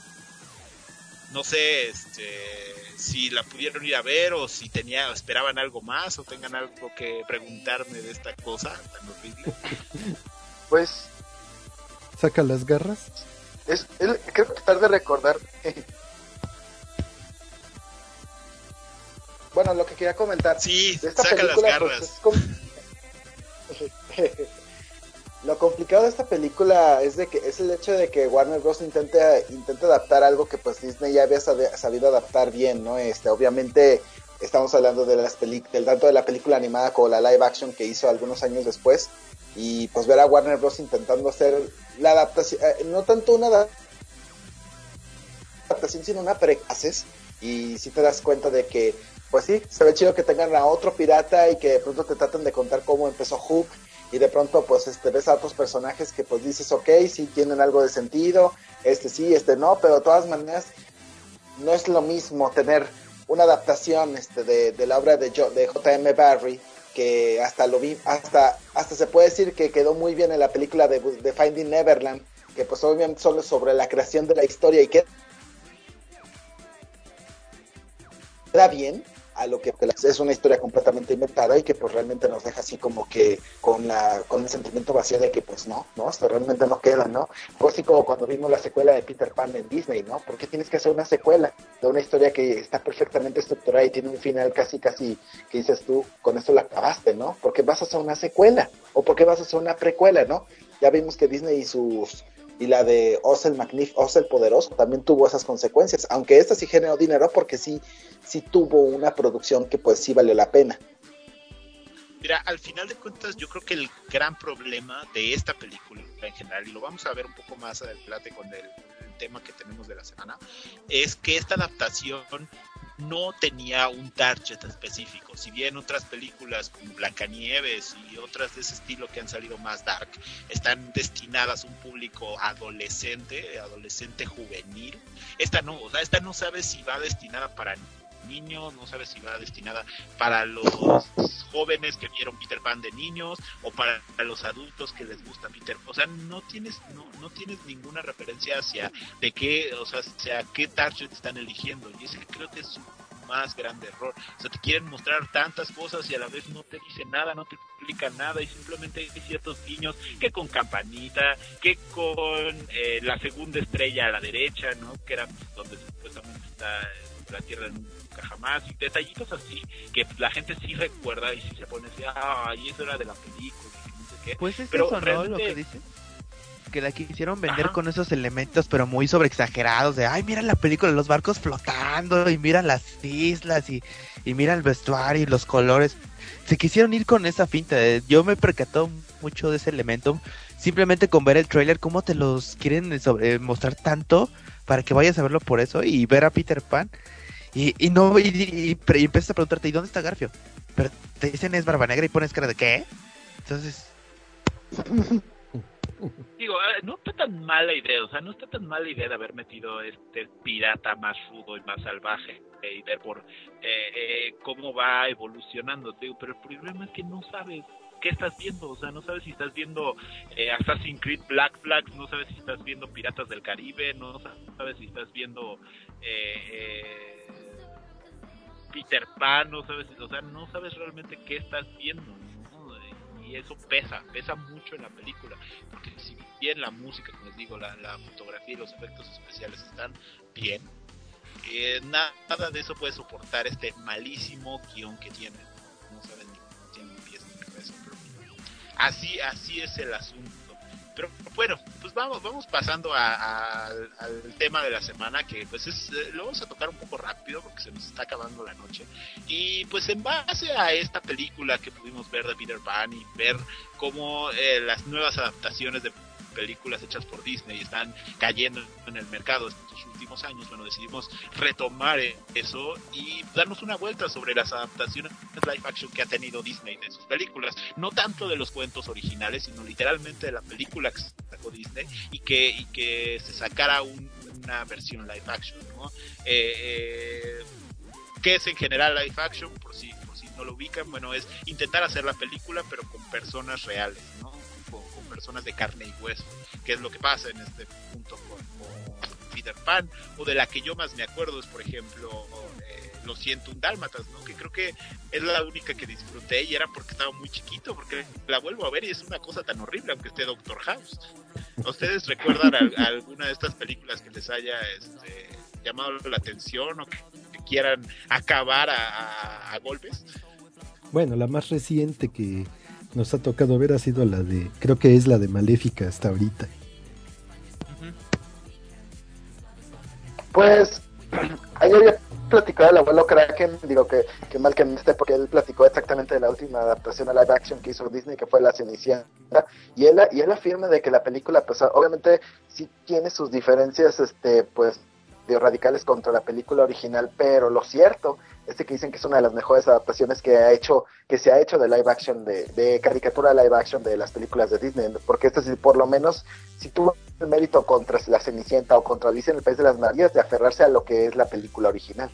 No sé este, si la pudieron ir a ver, o si tenía, esperaban algo más, o tengan algo que preguntarme de esta cosa tan horrible. Pues saca las garras. Es, es creo que tratar de recordar. Bueno, lo que quería comentar. Sí, de esta saca película, las garras. Pues, es com... Lo complicado de esta película es de que es el hecho de que Warner Bros. intenta intenta adaptar algo que pues Disney ya había sabido adaptar bien, ¿no? Este, obviamente estamos hablando de las peli- del tanto de la película animada como la live action que hizo algunos años después, y pues ver a Warner Bros. Intentando hacer la adaptación, eh, no tanto una adaptación sino una precaces, y si te das cuenta de que pues sí, se ve chido que tengan a otro pirata y que de pronto te tratan de contar cómo empezó Hook, y de pronto pues este ves a otros personajes que pues dices, ok, sí tienen algo de sentido, este sí, este no, pero de todas maneras no es lo mismo tener una adaptación este de, de la obra de, jo- de J M Barrie, que hasta lo vi, hasta hasta se puede decir que quedó muy bien en la película de, de Finding Neverland, que pues obviamente solo sobre la creación de la historia y que queda bien, a lo que es una historia completamente inventada y que pues realmente nos deja así como que con la con el sentimiento vacío de que pues no, no, esto realmente no queda, ¿no? O así como cuando vimos la secuela de Peter Pan en Disney, ¿no? ¿Por qué tienes que hacer una secuela de una historia que está perfectamente estructurada y tiene un final casi casi que dices tú, con esto la acabaste, ¿no? ¿Por qué vas a hacer una secuela? ¿O por qué vas a hacer una precuela, no? Ya vimos que Disney y sus y la de Oz el Magnífico, Oz el Poderoso también tuvo esas consecuencias, aunque esta sí generó dinero porque sí, sí tuvo una producción que pues sí valió la pena. Mira, al final de cuentas yo creo que el gran problema de esta película en general, y lo vamos a ver un poco más adelante con el, el tema que tenemos de la semana, es que esta adaptación no tenía un target específico. Si bien otras películas como Blancanieves y otras de ese estilo que han salido más dark están destinadas a un público adolescente, adolescente juvenil, esta no, o sea, esta no sabe si va destinada para niños, no sabe si va destinada para los jóvenes que vieron Peter Pan de niños o para los adultos que les gusta Peter Pan. O sea, no tienes no, no tienes ninguna referencia hacia de qué, o sea, hacia qué target están eligiendo, y ese creo que es su más grande error. O sea, te quieren mostrar tantas cosas y a la vez no te dicen nada, no te explican nada, y simplemente hay ciertos guiños que con Campanita, que con eh, la segunda estrella a la derecha, ¿no? Que era donde supuestamente está la Tierra nunca jamás, y detallitos así que la gente sí recuerda y sí se pone así, ah, y eso era de la película, y no sé qué. Pues es pero eso, ¿no? realmente... Lo que dicen, que la quisieron vender Ajá. con esos elementos, pero muy sobreexagerados, de, ay, mira la película, los barcos flotando, y mira las islas, y, y mira el vestuario y los colores. Se quisieron ir con esa finta, de, yo me percató mucho de ese elemento, simplemente con ver el tráiler, cómo te los quieren sobre, mostrar tanto, para que vayas a verlo por eso, y ver a Peter Pan, y, y no, y, y, y, y empiezas a preguntarte, ¿y dónde está Garfio? Pero te dicen es Barba Negra y pones cara de, ¿qué? Entonces... Digo, no está tan mala idea, o sea, no está tan mala idea de haber metido este pirata más rudo y más salvaje, eh, y ver por eh, eh, cómo va evolucionando, digo, pero el problema es que no sabes qué estás viendo, o sea, no sabes si estás viendo eh, Assassin's Creed Black Flag, no sabes si estás viendo Piratas del Caribe, no sabes si estás viendo eh, eh, Peter Pan, no sabes, o sea, no sabes realmente qué estás viendo, ¿no? Y eso pesa, pesa mucho en la película, porque si bien la música, como les digo, la, la fotografía y los efectos especiales están bien, eh, na, nada de eso puede soportar este malísimo guión que tiene. No saben ni tienen pies ni cabeza, pero así, así es el asunto. Pero bueno, pues vamos, vamos pasando a, a, al tema de la semana, que pues es, eh, lo vamos a tocar un poco rápido porque se nos está acabando la noche. Y pues en base a esta película que pudimos ver de Peter Pan y ver cómo eh, las nuevas adaptaciones de películas hechas por Disney están cayendo en el mercado estos últimos años, bueno, decidimos retomar eso y darnos una vuelta sobre las adaptaciones live action que ha tenido Disney de sus películas, no tanto de los cuentos originales, sino literalmente de la película que sacó Disney y que, y que se sacara un, una versión live action, ¿no? Eh, eh, ¿qué es en general live action? Por si, por si no lo ubican, bueno, es intentar hacer la película pero con personas reales, ¿no? Con, con personas de carne y hueso, que es lo que pasa en este punto con, con Peter Pan, o de la que yo más me acuerdo es, por ejemplo, eh, Los ciento un dálmatas, ¿no? Que creo que es la única que disfruté y era porque estaba muy chiquito, porque la vuelvo a ver y es una cosa tan horrible, aunque esté Doctor House. ¿Ustedes recuerdan a, a alguna de estas películas que les haya este, llamado la atención o que, que quieran acabar a, a, a golpes? Bueno, la más reciente que nos ha tocado ver ha sido la de, creo que es la de Maléfica hasta ahorita. Pues ayer había platicado el abuelo Kraken, digo que, que mal que no esté, porque él platicó exactamente de la última adaptación a live action que hizo Disney, que fue La Cenicienta, y él, y él afirma de que la película, pues obviamente sí tiene sus diferencias, este, pues radicales contra la película original, pero lo cierto es que dicen que es una de las mejores adaptaciones que ha hecho, que se ha hecho de live action, de, de caricatura live action de las películas de Disney, porque esto sí, por lo menos, si tuvo el mérito contra La Cenicienta o contra Alicia en el País de las Maravillas, de aferrarse a lo que es la película original.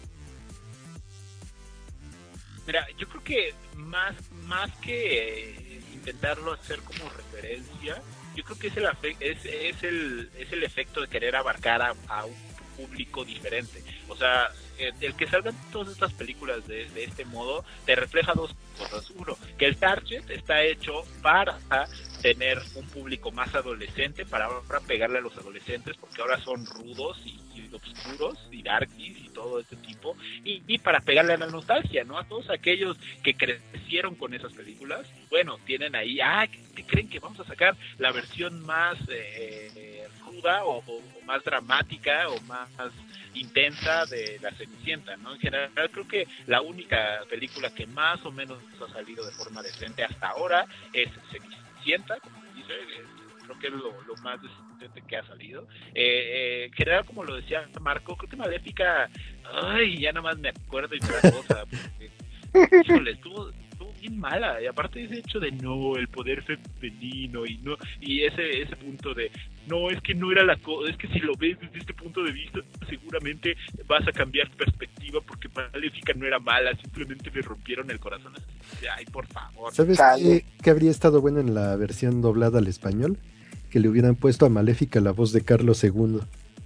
Mira, yo creo que más, más que eh, intentarlo hacer como referencia, yo creo que es el, es, es el, es el efecto de querer abarcar a, a un público diferente. O sea, el, el que salgan todas estas películas de, de este modo te refleja dos cosas. Uno, que el target está hecho para tener un público más adolescente, para ahora pegarle a los adolescentes, porque ahora son rudos y, y oscuros y darkies y todo este tipo, y, y para pegarle a la nostalgia, ¿no? A todos aquellos que crecieron con esas películas, bueno, tienen ahí, ah, ¿qué creen que vamos a sacar la versión más eh, ruda o, o, o más dramática o más intensa de La Cenicienta, ¿no? En general creo que la única película que más o menos ha salido de forma decente hasta ahora es Cenicienta, como se dice, eh, creo que es lo, lo más decente que ha salido. Eh, eh, en general, como lo decía Marco, creo que Maléfica, ay, ya nada más me acuerdo y me da cosa, porque, híjole, estuvo, estuvo bien mala, y aparte ese hecho de no, el poder femenino, y no, y ese, ese punto de no, es que no era la cosa, es que si lo ves desde este punto de vista, seguramente vas a cambiar perspectiva, porque Maléfica no era mala, simplemente me rompieron el corazón. Ay, por favor. ¿Sabes qué, qué habría estado bueno en la versión doblada al español? Que le hubieran puesto a Maléfica la voz de Carlos segundo.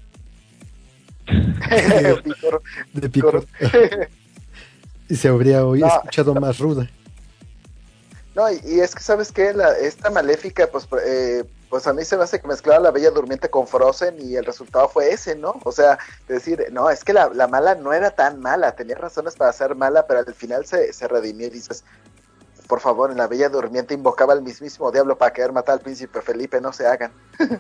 de, Picor, de Picor. Y se habría hoy no, escuchado no. más ruda. No, y, y es que, ¿sabes qué? La, esta Maléfica, pues, eh, pues a mí se me hace que mezclaba la Bella Durmiente con Frozen y el resultado fue ese, ¿no? O sea, decir, no, es que la, la mala no era tan mala, tenía razones para ser mala, pero al final se, se redimió y dices, por favor, en la Bella Durmiente invocaba al mismísimo diablo para querer matar al príncipe Felipe, no se hagan.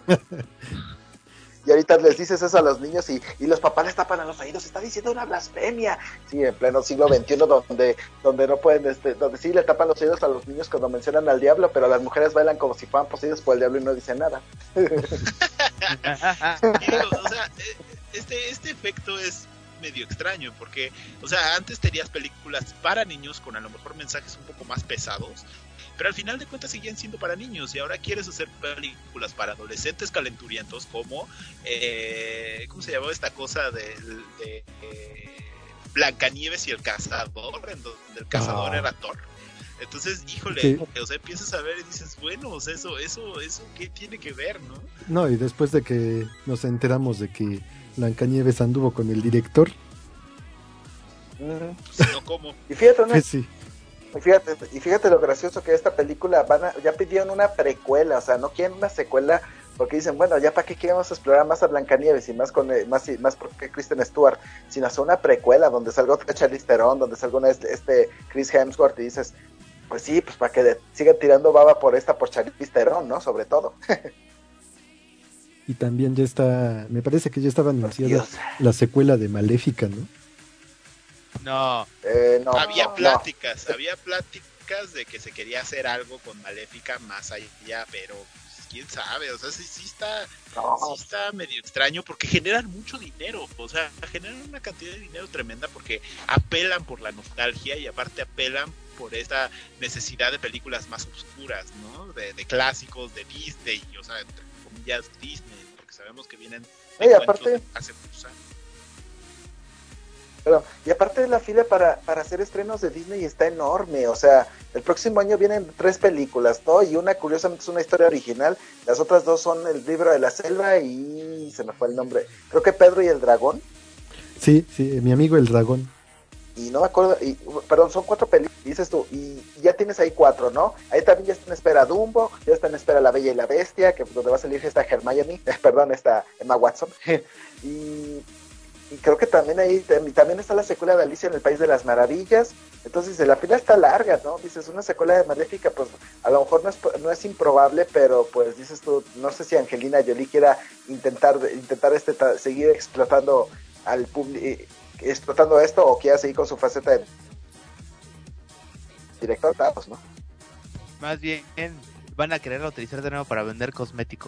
Y ahorita les dices eso a los niños y, y los papás les tapan a los oídos, está diciendo una blasfemia. Sí, en pleno siglo veintiuno donde, donde no pueden, este, donde sí le tapan los oídos a los niños cuando mencionan al diablo, pero las mujeres bailan como si fueran poseídos por el diablo y no dicen nada. Digo, o sea, este, este efecto es medio extraño porque, o sea, antes tenías películas para niños con a lo mejor mensajes un poco más pesados, pero al final de cuentas seguían siendo para niños, y ahora quieres hacer películas para adolescentes calenturientos como eh, ¿cómo se llamaba esta cosa de, de eh, Blancanieves y el cazador, en donde el cazador oh. era Thor? Entonces, híjole, sí. O sea, empiezas a ver y dices, bueno, o sea, eso, eso, eso, ¿qué tiene que ver, no? No, y después de que nos enteramos de que Blancanieves anduvo con el director. Uh-huh. Pues, no, ¿cómo? Y fíjate, ¿no? Pues sí. Y fíjate, y fíjate lo gracioso que esta película van a, ya pidieron una precuela, o sea, no quieren una secuela porque dicen, bueno, ya para qué queremos explorar más a Blancanieves y más con más y más porque Kristen Stewart, sino hacer una precuela donde salga otra Charlize Theron, donde salga una, este, este Chris Hemsworth y dices, pues sí, pues para que de, sigan tirando baba por esta por Charlize Theron, ¿no? Sobre todo. Y también ya está, me parece que ya estaba anunciada la secuela de Maléfica, ¿no? No, eh, no había no, pláticas, no. había pláticas de que se quería hacer algo con Maléfica más allá, pero pues, quién sabe, o sea, sí, sí está, no. sí está medio extraño porque generan mucho dinero, o sea, generan una cantidad de dinero tremenda porque apelan por la nostalgia y aparte apelan por esta necesidad de películas más oscuras, ¿no? De, de clásicos de Disney, o sea, entre comillas Disney, porque sabemos que vienen de y aparte hace muchos años. Pero, y aparte la fila para, para hacer estrenos de Disney está enorme, o sea, el próximo año vienen tres películas, ¿no? Y una curiosamente es una historia original, las otras dos son El libro de la selva y se me fue el nombre, creo que Pedro y el dragón. Sí, sí, mi amigo el dragón. Y no me acuerdo, y, perdón, son cuatro películas, dices tú, y ya tienes ahí cuatro, ¿no? Ahí también ya está en espera Dumbo, ya está en espera La Bella y la Bestia, que donde va a salir esta Hermione, eh, perdón, esta Emma Watson, y... Y creo que también ahí también está la secuela de Alicia en el País de las Maravillas. Entonces la fila está larga, ¿no? Dices, una secuela de Maléfica, pues a lo mejor no es, no es improbable, pero pues dices tú, no sé si Angelina Jolie quiera intentar intentar este seguir explotando al público, explotando esto, o quiera seguir con su faceta de director, pues, ¿no? Más bien van a querer utilizar de nuevo para vender cosméticos.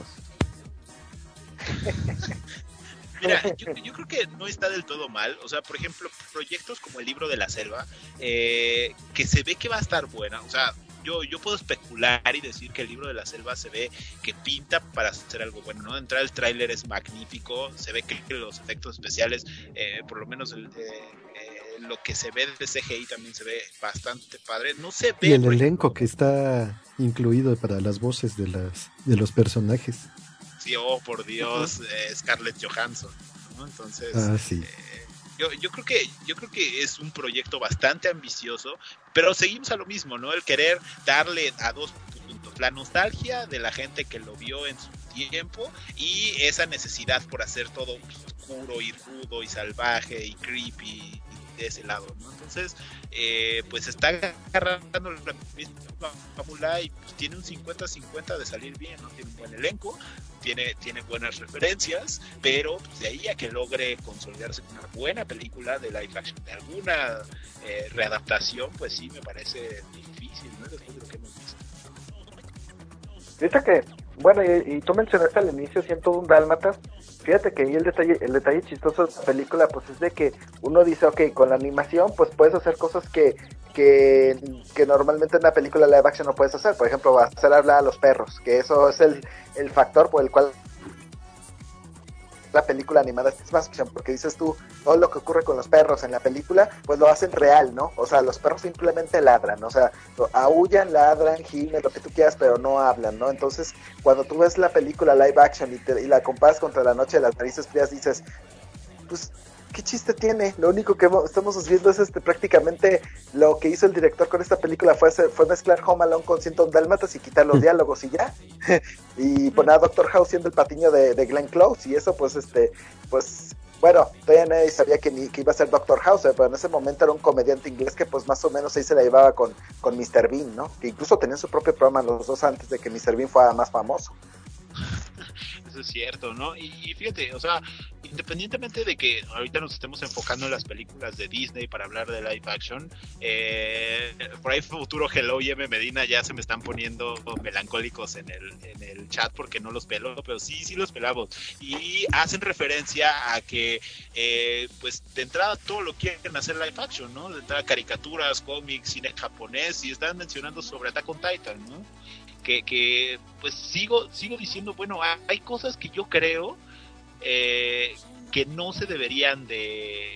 Mira, yo, yo creo que no está del todo mal. O sea, por ejemplo, proyectos como El libro de la selva, eh, que se ve que va a estar buena. O sea, yo, yo puedo especular y decir que El libro de la selva se ve que pinta para hacer algo bueno, ¿no? De entrada el tráiler es magnífico, se ve que los efectos especiales, eh, por lo menos el, eh, eh, lo que se ve de C G I también se ve bastante padre. No se ve... Y el elenco que está incluido para las voces de las de los personajes. Sí, oh, por Dios, eh, Scarlett Johansson, ¿no? Entonces, ah, sí. eh, yo, yo creo que yo creo que es un proyecto bastante ambicioso, pero seguimos a lo mismo, ¿no? El querer darle a dos puntos, la nostalgia de la gente que lo vio en su tiempo y esa necesidad por hacer todo oscuro y rudo y salvaje y creepy de ese lado, ¿no? Entonces, eh, pues está agarrando la misma fórmula y pues tiene un cincuenta cincuenta de salir bien, ¿no? Tiene un buen elenco, tiene, tiene buenas referencias, pero pues, de ahí a que logre consolidarse con una buena película de live action, de alguna eh, readaptación, pues sí me parece difícil, ¿no? Después de lo que hemos visto. Fíjate que, bueno, y, y tú mencionaste al inicio ciento uno Dálmatas. Fíjate que ahí el detalle, el detalle chistoso de la película, pues es de que uno dice, ok, con la animación, pues puedes hacer cosas que, que, que normalmente en una película live action no puedes hacer. Por ejemplo, hacer hablar a los perros, que eso es el, el factor por el cual la película animada es más acción, porque dices tú, todo lo que ocurre con los perros en la película, pues lo hacen real, ¿no? O sea, los perros simplemente ladran, o sea, aúllan, ladran, gimen, lo que tú quieras, pero no hablan, ¿no? Entonces, cuando tú ves la película live action y, te, y la comparas contra La Noche de las Narices Frías, dices, pues, ¿qué chiste tiene? Lo único que estamos viendo es este prácticamente lo que hizo el director con esta película fue, hacer, fue mezclar Home Alone con ciento uno Dálmatas y quitar los diálogos y ya. Y poner a Doctor House siendo el patiño de, de Glenn Close y eso pues este, pues bueno, todavía nadie sabía que, ni, que iba a ser Doctor House, pero en ese momento era un comediante inglés que pues más o menos ahí se la llevaba con, con mister Bean, ¿no? Que incluso tenían su propio programa los dos antes de que mister Bean fuera más famoso. Eso es cierto, ¿no? Y, y fíjate, o sea, independientemente de que ahorita nos estemos enfocando en las películas de Disney para hablar de live action, eh, por ahí futuro Hello y M Medina ya se me están poniendo melancólicos en el, en el chat porque no los pelo, pero sí, sí los pelamos. Y hacen referencia a que, eh, pues, de entrada todo lo quieren hacer live action, ¿no? De entrada caricaturas, cómics, cine japonés, y están mencionando sobre Attack on Titan, ¿no? Que, que pues sigo sigo diciendo, bueno, hay cosas que yo creo eh, que no se deberían de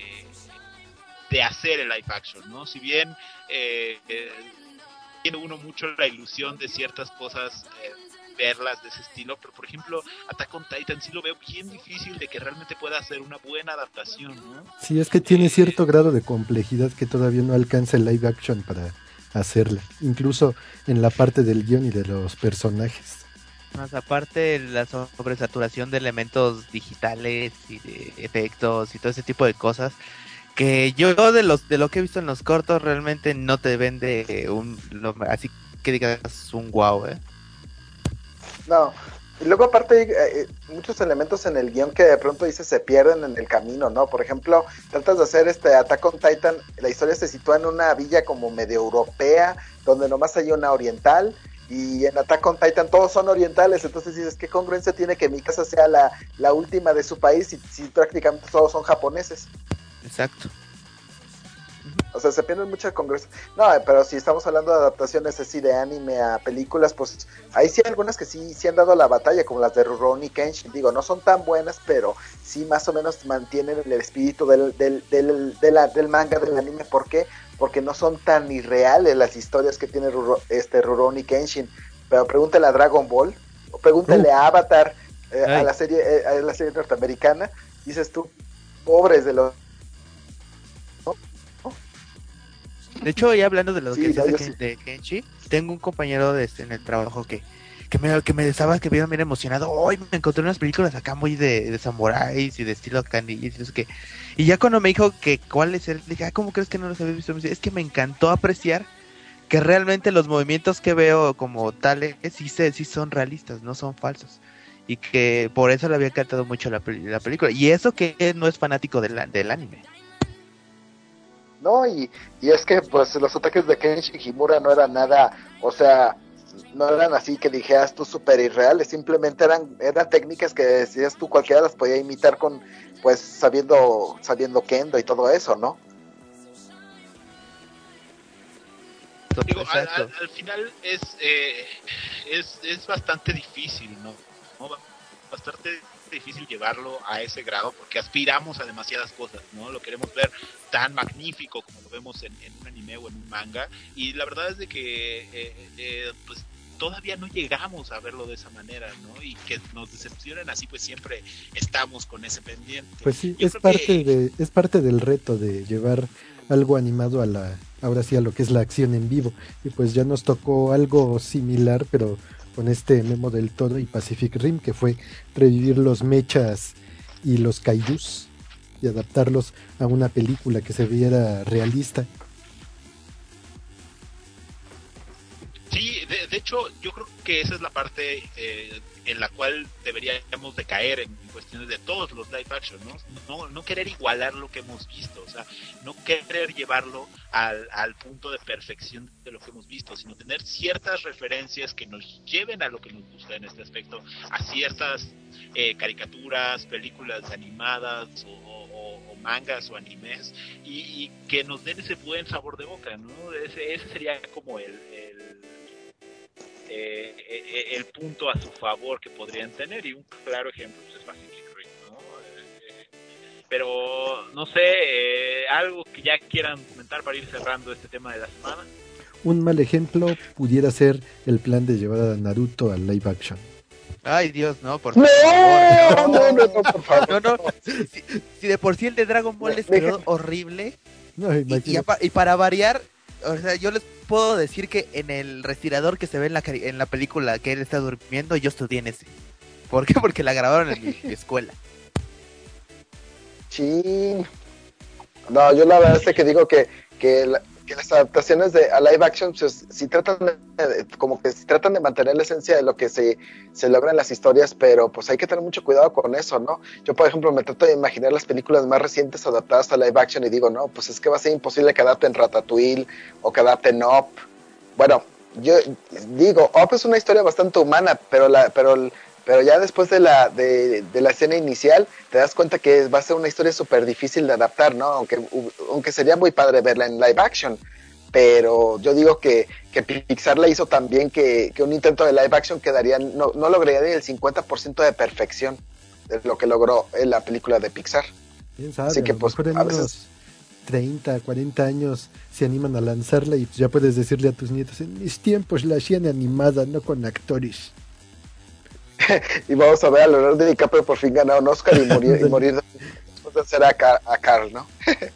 de hacer en live action, ¿no? Si bien eh, eh, tiene uno mucho la ilusión de ciertas cosas, eh, verlas de ese estilo, pero por ejemplo Attack on Titan sí lo veo bien difícil de que realmente pueda hacer una buena adaptación, ¿no? Sí, es que tiene eh, cierto grado de complejidad que todavía no alcanza el live action para hacerla, incluso en la parte del guión y de los personajes. Más aparte la sobresaturación de elementos digitales y de efectos y todo ese tipo de cosas que yo de los de lo que he visto en los cortos realmente no te vende un lo, así que digas un wow, ¿eh? No. Y luego aparte hay eh, muchos elementos en el guión que de pronto dice se pierden en el camino, ¿no? Por ejemplo, tratas de hacer este Attack on Titan, la historia se sitúa en una villa como medio europea, donde nomás hay una oriental, y en Attack on Titan todos son orientales, entonces dices, ¿qué congruencia tiene que mi casa sea la, la última de su país si, si prácticamente todos son japoneses? Exacto. O sea, se pierden mucha congruencia. No, pero si estamos hablando de adaptaciones así de anime a películas, pues ahí sí hay algunas que sí, sí han dado la batalla, como las de Rurouni Kenshin. Digo, no son tan buenas, pero sí más o menos mantienen el espíritu del, del, del, del, del, del manga, del anime. ¿Por qué? Porque no son tan irreales las historias que tiene Ruro, este Rurouni Kenshin. Pero pregúntale a Dragon Ball, o pregúntale uh. a Avatar, eh, a la serie eh, a la serie norteamericana. Dices tú, pobres de los... De hecho, ya hablando de lo sí, que no, de, sí. de Kenshi, tengo un compañero de este, en el trabajo que, que me que me estaba que bien, bien emocionado. Hoy me encontré unas películas acá muy de, de samuráis y de estilo candy y no sé qué. Y ya cuando me dijo que cuál es el, dije, ah, ¿cómo crees que no los había visto? Me dice, es que me encantó apreciar que realmente los movimientos que veo como tales sí, se, sí son realistas, no son falsos. Y que por eso le había encantado mucho la, la película. Y eso que no es fanático del, del anime. No, y, y es que pues los ataques de Kenshi Himura no eran nada, o sea, no eran así que dijeras tú súper irreales, simplemente eran eran técnicas que decías tú cualquiera las podía imitar con, pues sabiendo sabiendo kendo y todo eso, ¿no? Digo, al, al, al final es, eh, es es bastante difícil, ¿no? ¿no? Bastante difícil llevarlo a ese grado porque aspiramos a demasiadas cosas, ¿no? Lo queremos ver tan magnífico como lo vemos en, en un anime o en un manga, y la verdad es de que eh, eh, pues todavía no llegamos a verlo de esa manera, ¿no? Y que nos decepcionen así, pues siempre estamos con ese pendiente. Pues sí, Yo es creo parte que... de es parte del reto de llevar algo animado a la, ahora sí, a lo que es la acción en vivo. Y pues ya nos tocó algo similar, pero con este Memo del Toro y Pacific Rim, que fue revivir los mechas y los kaijus y adaptarlos a una película que se viera realista. Sí, de, de hecho, yo creo que esa es la parte eh, en la cual deberíamos de caer en cuestiones de todos los live action, ¿no? No, no querer igualar lo que hemos visto, o sea, no querer llevarlo al, al punto de perfección de lo que hemos visto, sino tener ciertas referencias que nos lleven a lo que nos gusta en este aspecto, a ciertas eh, caricaturas, películas animadas o, o, o mangas o animes, y, y que nos den ese buen sabor de boca, ¿no? Ese, ese sería como el... el Eh, eh, el punto a su favor que podrían tener, y un claro ejemplo pues, es Pacific Rim, ¿no? Eh, pero no sé, eh, algo que ya quieran comentar para ir cerrando este tema de la semana. Un mal ejemplo pudiera ser el plan de llevar a Naruto al live action. Ay, Dios, no, por no, favor. No, no, no, no, por favor. No, no. Si, si de por sí el de Dragon Ball les quedó horrible, no, y, y, y para variar, o sea, yo les puedo decir que en el respirador que se ve en la en la película que él está durmiendo, yo estudié en ese. ¿Por qué? Porque la grabaron en mi, mi escuela. Sí. No, yo la verdad es que digo que, que, la, que las adaptaciones de a live action, pues, si tratan de, como que si tratan de mantener la esencia de lo que se, se logra en las historias, pero pues hay que tener mucho cuidado con eso, ¿no? Yo, por ejemplo, me trato de imaginar las películas más recientes adaptadas a live action y digo, no, pues es que va a ser imposible que adapten Ratatouille o que adapten Up. Bueno, yo digo, Up es una historia bastante humana, pero la, pero pero ya después de la de, de la escena inicial te das cuenta que va a ser una historia súper difícil de adaptar, ¿no? Aunque, aunque sería muy padre verla en live action, pero yo digo que, que Pixar la hizo tan bien que, que un intento de live action quedaría, no, no lograría ni el cincuenta por ciento de perfección de lo que logró en la película de Pixar. ¿Quién sabe? Así que a lo pues mejor en a unos veces... treinta, cuarenta años se animan a lanzarla y ya puedes decirle a tus nietos, en mis tiempos la hacían animada, no con actores. Y vamos a ver a Leonardo DiCaprio por fin ganar un Oscar y morir, y morir después de hacer a, Car- a Carl, ¿no?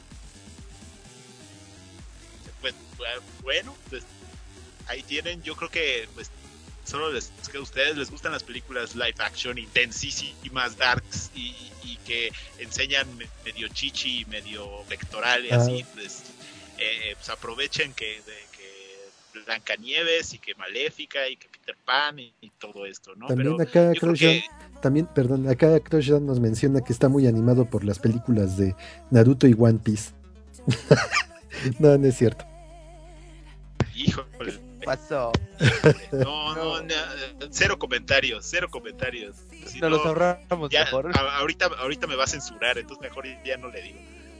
Pues bueno, pues ahí tienen, yo creo que pues solo les que a ustedes les gustan las películas live action intensísimas, darks y, y que enseñan medio chichi y medio pectoral y ah. así, pues, eh, pues aprovechen que, de, que Blancanieves y que Maléfica y que Peter Pan y, y todo esto, ¿no? También Pero acá yo creo Croshan, que... también, perdón, acá Croshan nos menciona que está muy animado por las películas de Naruto y One Piece. No, no es cierto. Híjole. ¿Qué pasó? No, no, no, cero comentarios, cero comentarios. Si Nos no, los ahorramos ya, mejor. A, ahorita, ahorita me va a censurar, entonces mejor ya no le digo.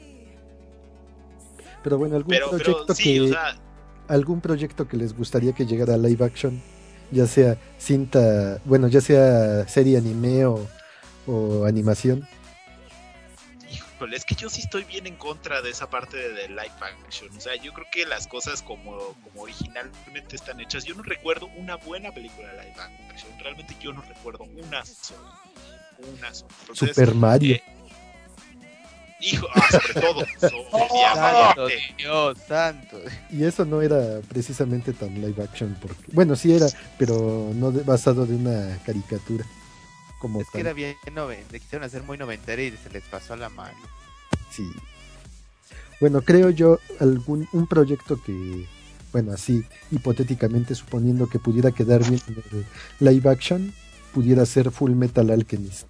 Pero bueno, algún pero, proyecto pero, sí, que o sea, algún proyecto que les gustaría que llegara a live action, ya sea cinta, bueno, ya sea serie anime o, o animación. Híjole, es que yo sí estoy bien en contra de esa parte de, de live action. O sea, yo creo que las cosas como, como originalmente están hechas, yo no recuerdo una buena película de live action. Realmente yo no recuerdo una sola. Una sola. Entonces, Super Mario. Eh, hijo, ah, sobre todo. Santo, Dios santo. Y eso no era precisamente tan live action, porque bueno, sí era, pero no de, basado de una caricatura. Como es tal. que era bien noventa, le quisieron hacer muy noventera y se les pasó la mano. Sí. Bueno, creo yo algún un proyecto que, bueno, así hipotéticamente suponiendo que pudiera quedar bien en el live action, pudiera ser Full Metal Alchemist.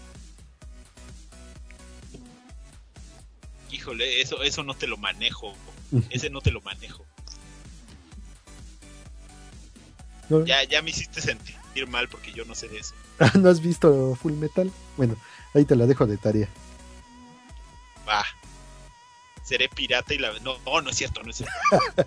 Híjole, eso eso no te lo manejo. Ese no te lo manejo. ¿No? Ya ya me hiciste sentir mal porque yo no sé de eso. ¿No has visto Full Metal? Bueno, ahí te la dejo de tarea. Va. Seré pirata y la... No, no, no es cierto, no es cierto.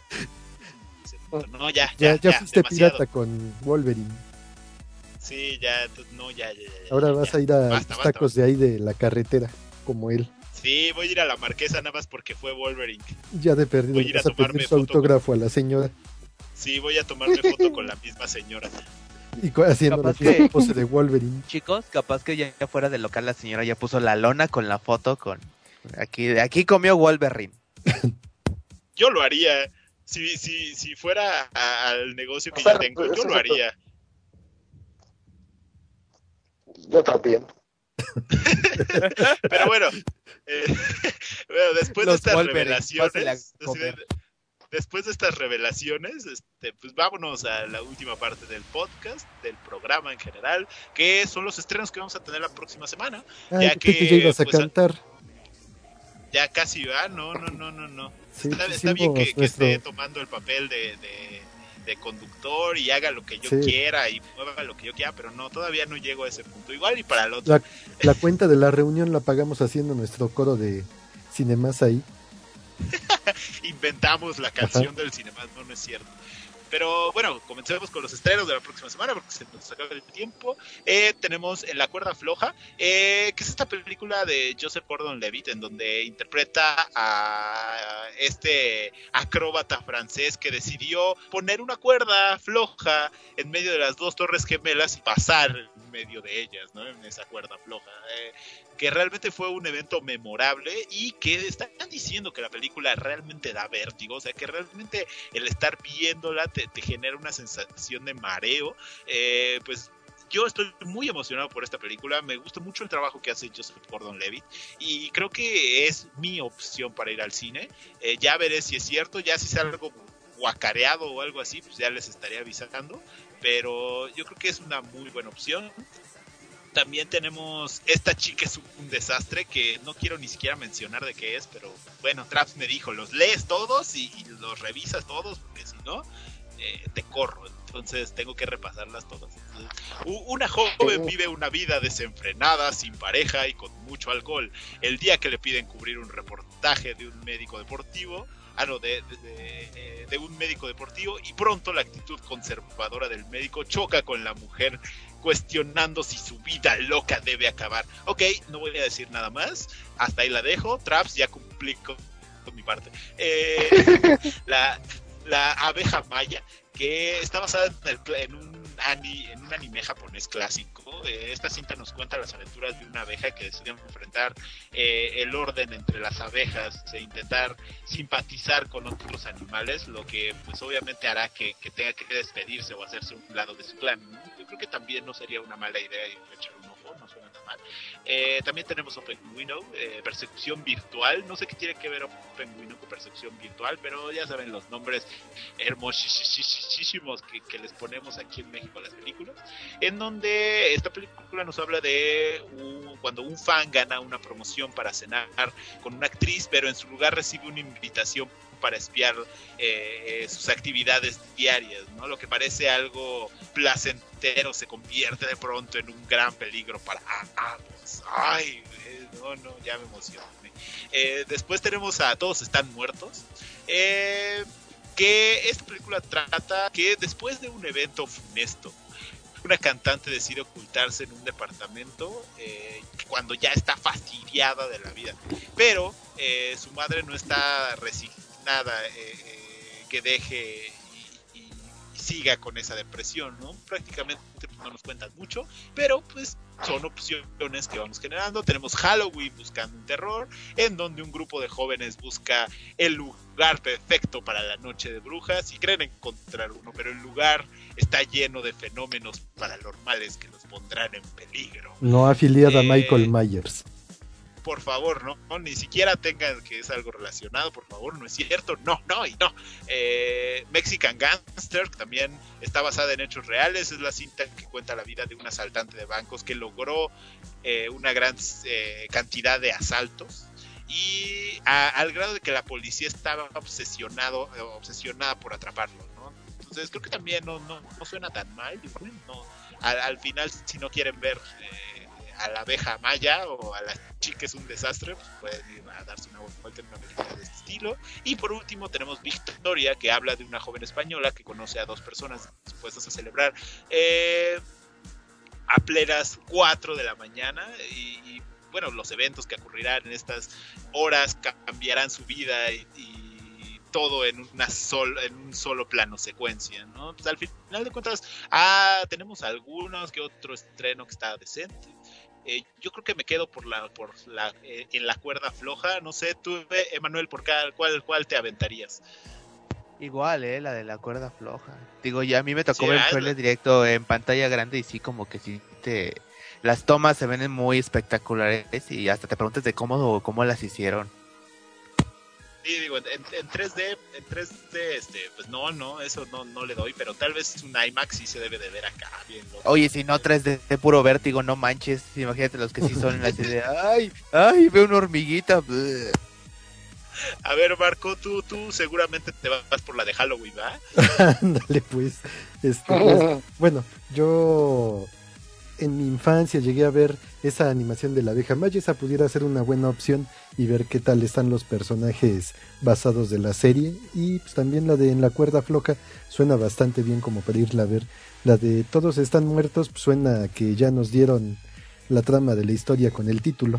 No, ya, ya, ya. Ya, ya fuiste demasiado. pirata con Wolverine. Sí, ya, no, ya, ya, ya. Ahora ya, vas ya. a ir a basta, los tacos basta, de ahí de la carretera, como él. Sí, voy a ir a la Marquesa nada más porque fue Wolverine. Ya de perdido, voy a ir vas a, a pedir su foto, autógrafo a la señora. Sí, voy a tomarme foto con la misma señora. Y haciendo la que... pose de Wolverine. Chicos, capaz que ya fuera del local la señora ya puso la lona con la foto con... Aquí, aquí comió Wolverine. Yo lo haría. Si, si, si fuera a, al negocio que o sea, yo tengo, yo lo haría. Yo también. Pero bueno, eh, bueno, después Los de estas Wolverine, revelaciones, después de estas revelaciones, este, pues vámonos a la última parte del podcast, del programa en general, que son los estrenos que vamos a tener la próxima semana. Ay, ya que, que ya ibas a pues, cantar. Ya casi va, no, no, no, no, no. Sí, está, está bien que, que esté tomando el papel de, de, de conductor y haga lo que yo sí. quiera y mueva lo que yo quiera, pero no, todavía no llego a ese punto. Igual y para el otro. La, la cuenta de la reunión la pagamos haciendo nuestro coro de Cinemas ahí. Inventamos la canción Ajá. del Cinemas, no, no es cierto. Pero bueno, comencemos con los estrenos de la próxima semana porque se nos acaba el tiempo. Eh, tenemos En la cuerda floja, eh, que es esta película de Joseph Gordon-Levitt en donde interpreta a este acróbata francés que decidió poner una cuerda floja en medio de las dos torres gemelas y pasar en medio de ellas, ¿no? En esa cuerda floja. Eh, que realmente fue un evento memorable y que están diciendo que la película realmente da vértigo, o sea que realmente el estar viéndola te, te genera una sensación de mareo. Eh, pues yo estoy muy emocionado por esta película, me gusta mucho el trabajo que hace Joseph Gordon-Levitt y creo que es mi opción para ir al cine. Eh, ya veré si es cierto, ya si es algo guacareado o algo así, pues ya les estaré avisando, pero yo creo que es una muy buena opción. También tenemos Esta chica es un desastre, que no quiero ni siquiera mencionar de qué es, pero bueno, Traps me dijo, los lees todos y, y los revisas todos, porque si no, eh, te corro, entonces tengo que repasarlas todas. Entonces, una joven vive una vida desenfrenada, sin pareja y con mucho alcohol. El día que le piden cubrir un reportaje de un médico deportivo, ah no, de, de, de, de un médico deportivo, y pronto la actitud conservadora del médico choca con la mujer, cuestionando si su vida loca debe acabar. Ok, no voy a decir nada más, hasta ahí la dejo. Traps, ya cumplí con, con mi parte. Eh, la, la abeja maya, que está basada en, el, en, un, ani, en un anime japonés clásico. Eh, esta cinta nos cuenta las aventuras de una abeja que decide enfrentar eh, el orden entre las abejas e intentar simpatizar con otros animales, lo que pues obviamente hará que, que tenga que despedirse o hacerse un lado de su clan, ¿no? Yo creo que también no sería una mala idea echar un ojo, no suena tan mal. Eh, también tenemos Open Window, eh, percepción virtual, no sé qué tiene que ver Open Window con percepción virtual, pero ya saben los nombres hermosísimos que, que les ponemos aquí en México a las películas, en donde esta película nos habla de un, cuando un fan gana una promoción para cenar con una actriz, pero en su lugar recibe una invitación para espiar eh, sus actividades diarias, ¿no? Lo que parece algo placentero se convierte de pronto en un gran peligro para ambos. Ay, eh, no, no, ya me emocioné. Eh, después tenemos a Todos están muertos, eh, que esta película trata que después de un evento funesto, una cantante decide ocultarse en un departamento eh, cuando ya está fastidiada de la vida, pero eh, su madre no está resignada, eh, eh, que deje y, y, y siga con esa depresión, ¿no? Prácticamente pues, no nos cuentan mucho, pero pues son opciones que vamos generando. Tenemos Halloween, buscando un terror, en donde un grupo de jóvenes busca el lugar perfecto para la noche de brujas y creen encontrar uno, pero el lugar está lleno de fenómenos paranormales que los pondrán en peligro. No afiliada eh, a Michael Myers. Por favor, no, no, ni siquiera tengan que es algo relacionado, por favor, no es cierto, no, no y no. Eh, Mexican Gangster, que también está basada en hechos reales, es la cinta que cuenta la vida de un asaltante de bancos que logró eh, una gran eh, cantidad de asaltos y a, al grado de que la policía estaba obsesionado, obsesionada por atraparlo, ¿no? Entonces creo que también no, no, no suena tan mal, no, al, al final si no quieren ver eh, a la abeja maya o a la chica es un desastre, pues pueden ir a darse una vuelta en una película de este estilo. Y por último tenemos Victoria, que habla de una joven española que conoce a dos personas dispuestas a celebrar eh, a plenas cuatro de la mañana y, y bueno, los eventos que ocurrirán en estas horas cambiarán su vida y, y todo en una sol, en un solo plano secuencia, ¿no? Pues al final de cuentas, ah, tenemos algunos que otro estreno que está decente. Eh, yo creo que me quedo por la, por la, eh, en la cuerda floja. No sé, tú, Emanuel, ¿por cuál, cuál te aventarías? Igual, eh, la de la cuerda floja. Digo, ya a mí me tocó Sí, ver ah, trailer directo en pantalla grande y sí, como que sí te... Las tomas se ven muy espectaculares y hasta te preguntas de cómo, cómo las hicieron. Sí, digo, en, en tres D, en tres D, este, pues no, no, eso no, no le doy, pero tal vez un IMAX sí se debe de ver acá, bien loco. Oye, si no tres D de puro vértigo, no manches, imagínate los que sí son en la serie. Ay, ay, veo una hormiguita. Bleh. A ver, Marco, tú, tú seguramente te vas por la de Halloween, ¿va? Ándale, pues, este, pues, bueno, yo en mi infancia llegué a ver esa animación de la abeja maya, esa pudiera ser una buena opción y ver qué tal están los personajes basados de la serie, y pues también la de En la cuerda floja suena bastante bien como para irla a ver. La de Todos están muertos pues suena que ya nos dieron la trama de la historia con el título.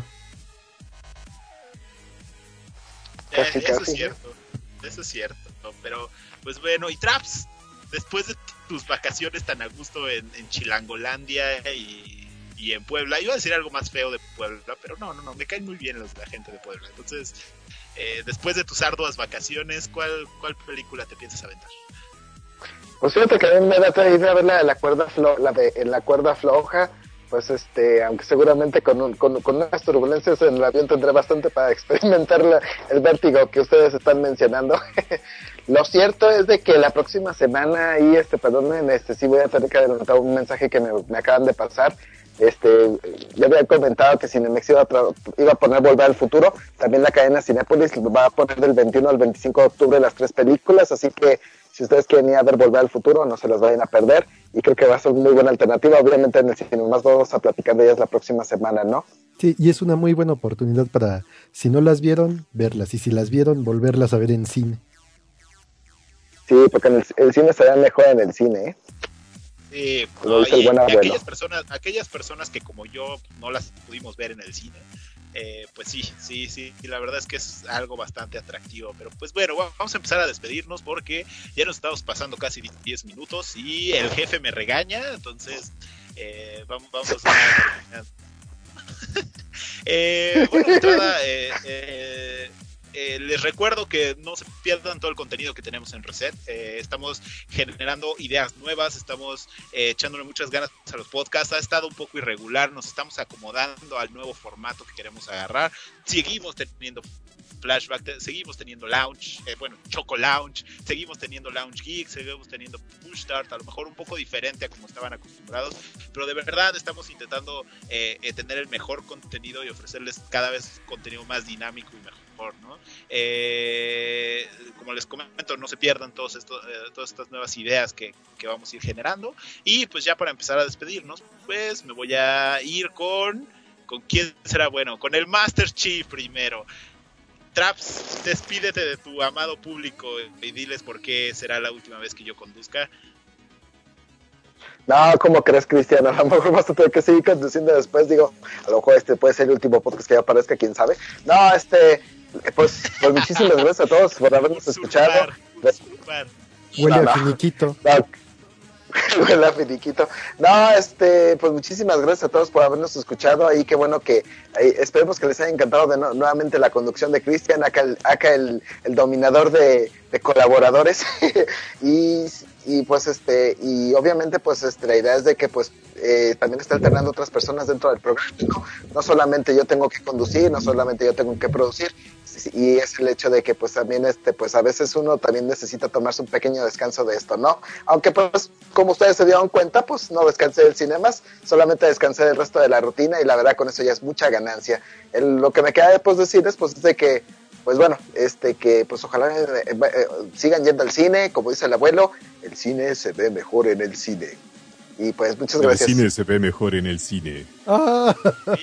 Eh, eso es cierto, eso es cierto, ¿no? Pero pues bueno, y Traps, después de tus vacaciones tan a gusto en, en Chilangolandia y, y en Puebla, iba a decir algo más feo de Puebla, pero no, no, no, me caen muy bien los de la gente de Puebla. Entonces, eh, después de tus arduas vacaciones, ¿cuál, cuál película te piensas aventar? Pues fíjate que a mí me da ir a ver la de la cuerda flo- la de En la cuerda floja. Pues este, aunque seguramente con, un, con, con unas turbulencias en el avión tendré bastante para experimentar la, el vértigo que ustedes están mencionando. Lo cierto es de que la próxima semana, y este, perdonen, este, sí voy a tener que adelantar un mensaje que me, me acaban de pasar. Este, ya había comentado que Cinemex iba a, tra- iba a poner Volver al Futuro, también la cadena Cinépolis va a poner del veintiuno al veinticinco de octubre las tres películas, así que si ustedes quieren ir a ver Volver al Futuro, no se las vayan a perder, y creo que va a ser muy buena alternativa. Obviamente en el cine más vamos a platicar de ellas la próxima semana, ¿no? Sí, y es una muy buena oportunidad para, si no las vieron, verlas, y si las vieron, volverlas a ver en cine. Sí, porque en el, el cine se ve mejor en el cine, ¿eh? Sí, Como no, dice el y, buen y abuelo. aquellas personas, aquellas personas que como yo no las pudimos ver en el cine, eh, pues sí, sí, sí, y la verdad es que es algo bastante atractivo. Pero pues bueno, vamos a empezar a despedirnos porque ya nos estamos pasando casi diez minutos y el jefe me regaña, entonces eh, vamos, vamos a terminar. eh, bueno, de entrada, eh, eh, Eh, les recuerdo que no se pierdan todo el contenido que tenemos en Reset. Eh, estamos generando ideas nuevas, estamos eh, echándole muchas ganas a los podcasts. Ha estado un poco irregular, nos estamos acomodando al nuevo formato que queremos agarrar. Seguimos teniendo Flashback, te, seguimos teniendo Lounge, eh, bueno, Choco Lounge, seguimos teniendo Lounge Geek, seguimos teniendo Push Start, a lo mejor un poco diferente a como estaban acostumbrados, pero de verdad estamos intentando eh, eh, tener el mejor contenido y ofrecerles cada vez contenido más dinámico y mejor, ¿no? Eh, como les comento, no se pierdan todos estos, eh, todas estas nuevas ideas que, que vamos a ir generando. Y pues ya para empezar a despedirnos, pues me voy a ir con ¿con quién será? Bueno, con el Master Chief primero. Traps, despídete de tu amado público y diles por qué será la última vez que yo conduzca. No, ¿cómo crees, Cristiano? A lo mejor vas a tener que seguir conduciendo después. Digo, a lo mejor este puede ser el último podcast que ya aparezca, quién sabe. No, este, pues, pues muchísimas gracias a todos por habernos escuchado. Usurpar. Huele no, a no. finiquito. No. Huele a finiquito. No, este, pues muchísimas gracias a todos por habernos escuchado. Ahí qué bueno que, ahí, esperemos que les haya encantado de no, nuevamente la conducción de Cristian, acá el, acá el, el dominador de, de colaboradores. y, y pues este, y obviamente pues este, la idea es de que pues eh, también está alternando otras personas dentro del programa, ¿no? No solamente yo tengo que conducir, no solamente yo tengo que producir, y es el hecho de que pues también este pues a veces uno también necesita tomarse un pequeño descanso de esto, ¿no? Aunque pues como ustedes se dieron cuenta, pues no descansé del Cinemas, solamente descansé del resto de la rutina, y la verdad con eso ya es mucha ganancia. El, lo que me queda después decirles pues es de que pues bueno, este que pues ojalá eh, eh, sigan yendo al cine, como dice el abuelo, el cine se ve mejor en el cine. Y pues muchas el gracias. El cine se ve mejor en el cine. Ah,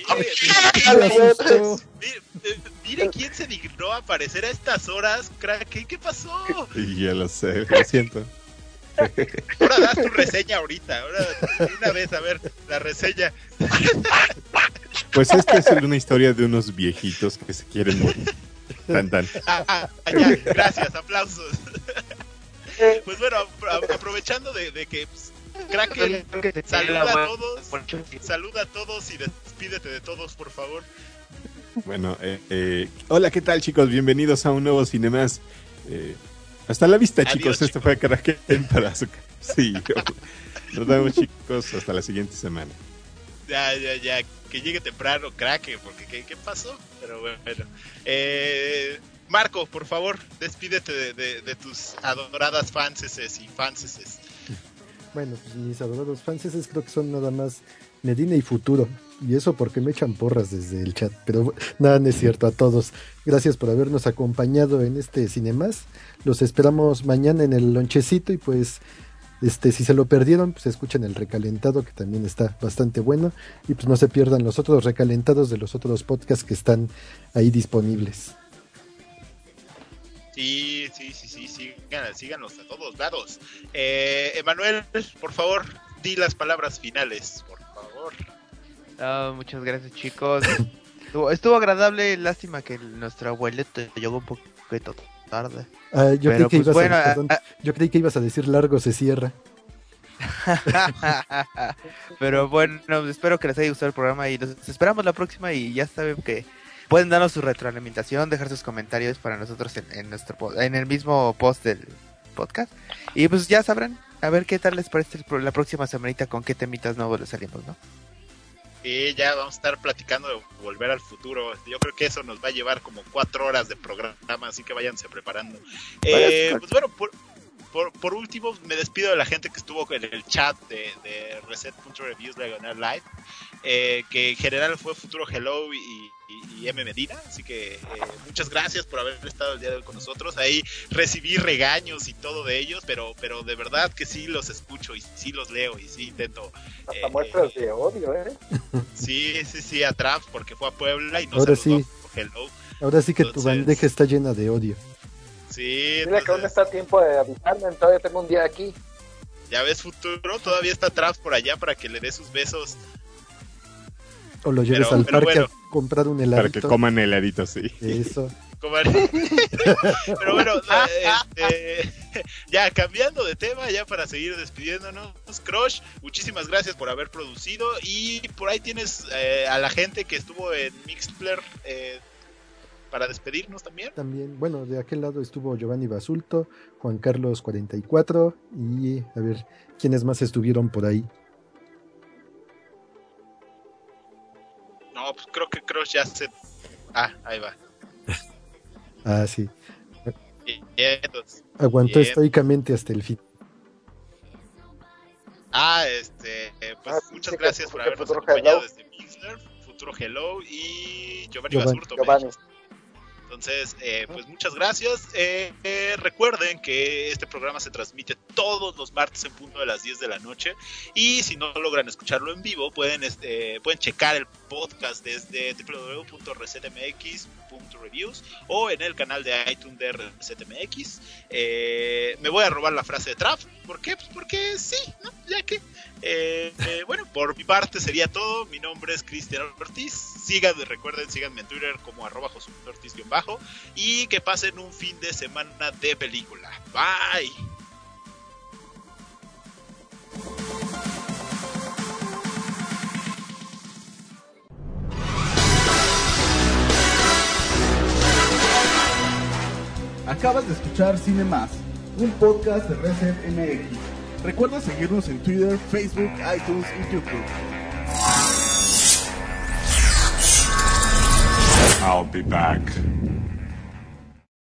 mire, mire quién se dignó a aparecer a estas horas, crack. ¿Qué, qué pasó? Y ya lo sé, lo siento. Ahora das tu reseña ahorita. Ahora, una vez, a ver, la reseña. Pues esta es una historia de unos viejitos que se quieren morir. Tan, tan. Ah, ah, ya, gracias, aplausos. Pues bueno, aprovechando de, de que pues, Kraken saluda a todos, saluda a todos y despídete de todos, por favor. Bueno, eh, eh, hola, ¿qué tal, chicos? Bienvenidos a un nuevo Cinemás. Eh, hasta la vista, Adiós, chicos. chicos. Este fue Kraken para su... Sí, nos vemos, chicos, hasta la siguiente semana. Ya, ya, ya, que llegue temprano Kraken, porque ¿qué, qué pasó? Pero bueno, eh, Marco, por favor, despídete de, de, de tus adoradas fanses y fanses. Bueno, pues mis adorados fanses creo que son nada más Medina y Futuro, y eso porque me echan porras desde el chat, pero nada, no es cierto. A todos, gracias por habernos acompañado en este Cinemás, los esperamos mañana en el lonchecito y pues... Este, si se lo perdieron, pues escuchen el recalentado, que también está bastante bueno, y pues no se pierdan los otros recalentados de los otros podcasts que están ahí disponibles. Sí, sí, sí, sí, síganos, síganos a todos lados. Eh, Emanuel, por favor, di las palabras finales, por favor. Oh, muchas gracias, chicos. estuvo, estuvo agradable, lástima que nuestro abuelito llegó un poquito tarde. Ah, yo, Pero, creí que pues, ibas bueno, a, perdón, a, yo creí que ibas a decir largo se cierra. Pero bueno, espero que les haya gustado el programa y los esperamos la próxima, y ya saben que pueden darnos su retroalimentación, dejar sus comentarios para nosotros en, en nuestro en el mismo post del podcast, y pues ya sabrán a ver qué tal les parece la próxima semanita, con qué temitas nuevos les salimos, ¿no? Y ya vamos a estar platicando de Volver al Futuro. Yo creo que eso nos va a llevar como cuatro horas de programa, así que váyanse preparando. Eh, pues bueno, por, por, por último, me despido de la gente que estuvo en el chat de, de Reset punto Reviews Diagonal Live, eh, que en general fue Futuro Hello y, y, y M. Medina, así que eh, muchas gracias por haber estado el día de hoy con nosotros. Ahí recibí regaños y todo de ellos, pero pero de verdad que sí los escucho y sí los leo y sí intento... Hasta eh, muestras eh, de odio, ¿eh? Sí, sí, sí, a Traps, porque fue a Puebla y no Ahora saludó sí. por Hello. Ahora sí que Entonces, tu bandeja está llena de odio. Sí, Dile entonces, que aún está a tiempo de avisarme, todavía tengo un día aquí. ya ves, Futuro, todavía está Traps por allá para que le dé sus besos. O lo lleves Pero- al pero parque bueno. a comprar un heladito. Para que coman heladito, sí. Eso. Coman. Pero bueno, este, ya cambiando de tema, ya para seguir despidiéndonos, Crush, muchísimas gracias por haber producido, y por ahí tienes eh, a la gente que estuvo en Mixler eh, para despedirnos también. También, bueno, de aquel lado estuvo Giovanni Basulto, Juan Carlos cuarenta y cuatro, y a ver, ¿quiénes más estuvieron por ahí? No, pues creo que Crush ya se... Ah, ahí va. Ah, sí. Bien, entonces, Aguantó bien. estoicamente hasta el fin. Ah, este, eh, pues Ah, sí, muchas sí, que- gracias por que habernos Futuro acompañado Hello. desde Mixler, Futuro Hello y Giovanni Giovanni. Basurto. Giovanni. Entonces, eh, pues muchas gracias. Eh, eh, recuerden que este programa se transmite todos los martes en punto de las diez de la noche. Y si no logran escucharlo en vivo, pueden, este, pueden checar el podcast desde doble u doble u doble u punto reset m x punto reviews o en el canal de iTunes de Reset M X. Eh, me voy a robar la frase de Trap. ¿Por qué? Pues porque sí, ¿no? Ya que... Eh, eh, bueno, por mi parte sería todo. Mi nombre es Cristian Ortiz. Síganme, recuerden, síganme en Twitter como arroba Josué Ortiz-bajo. Y que pasen un fin de semana de película. Bye. Acabas de escuchar Cine Más, un podcast de Reset M X. Recuerda seguirnos en Twitter, Facebook, iTunes y YouTube. I'll be back.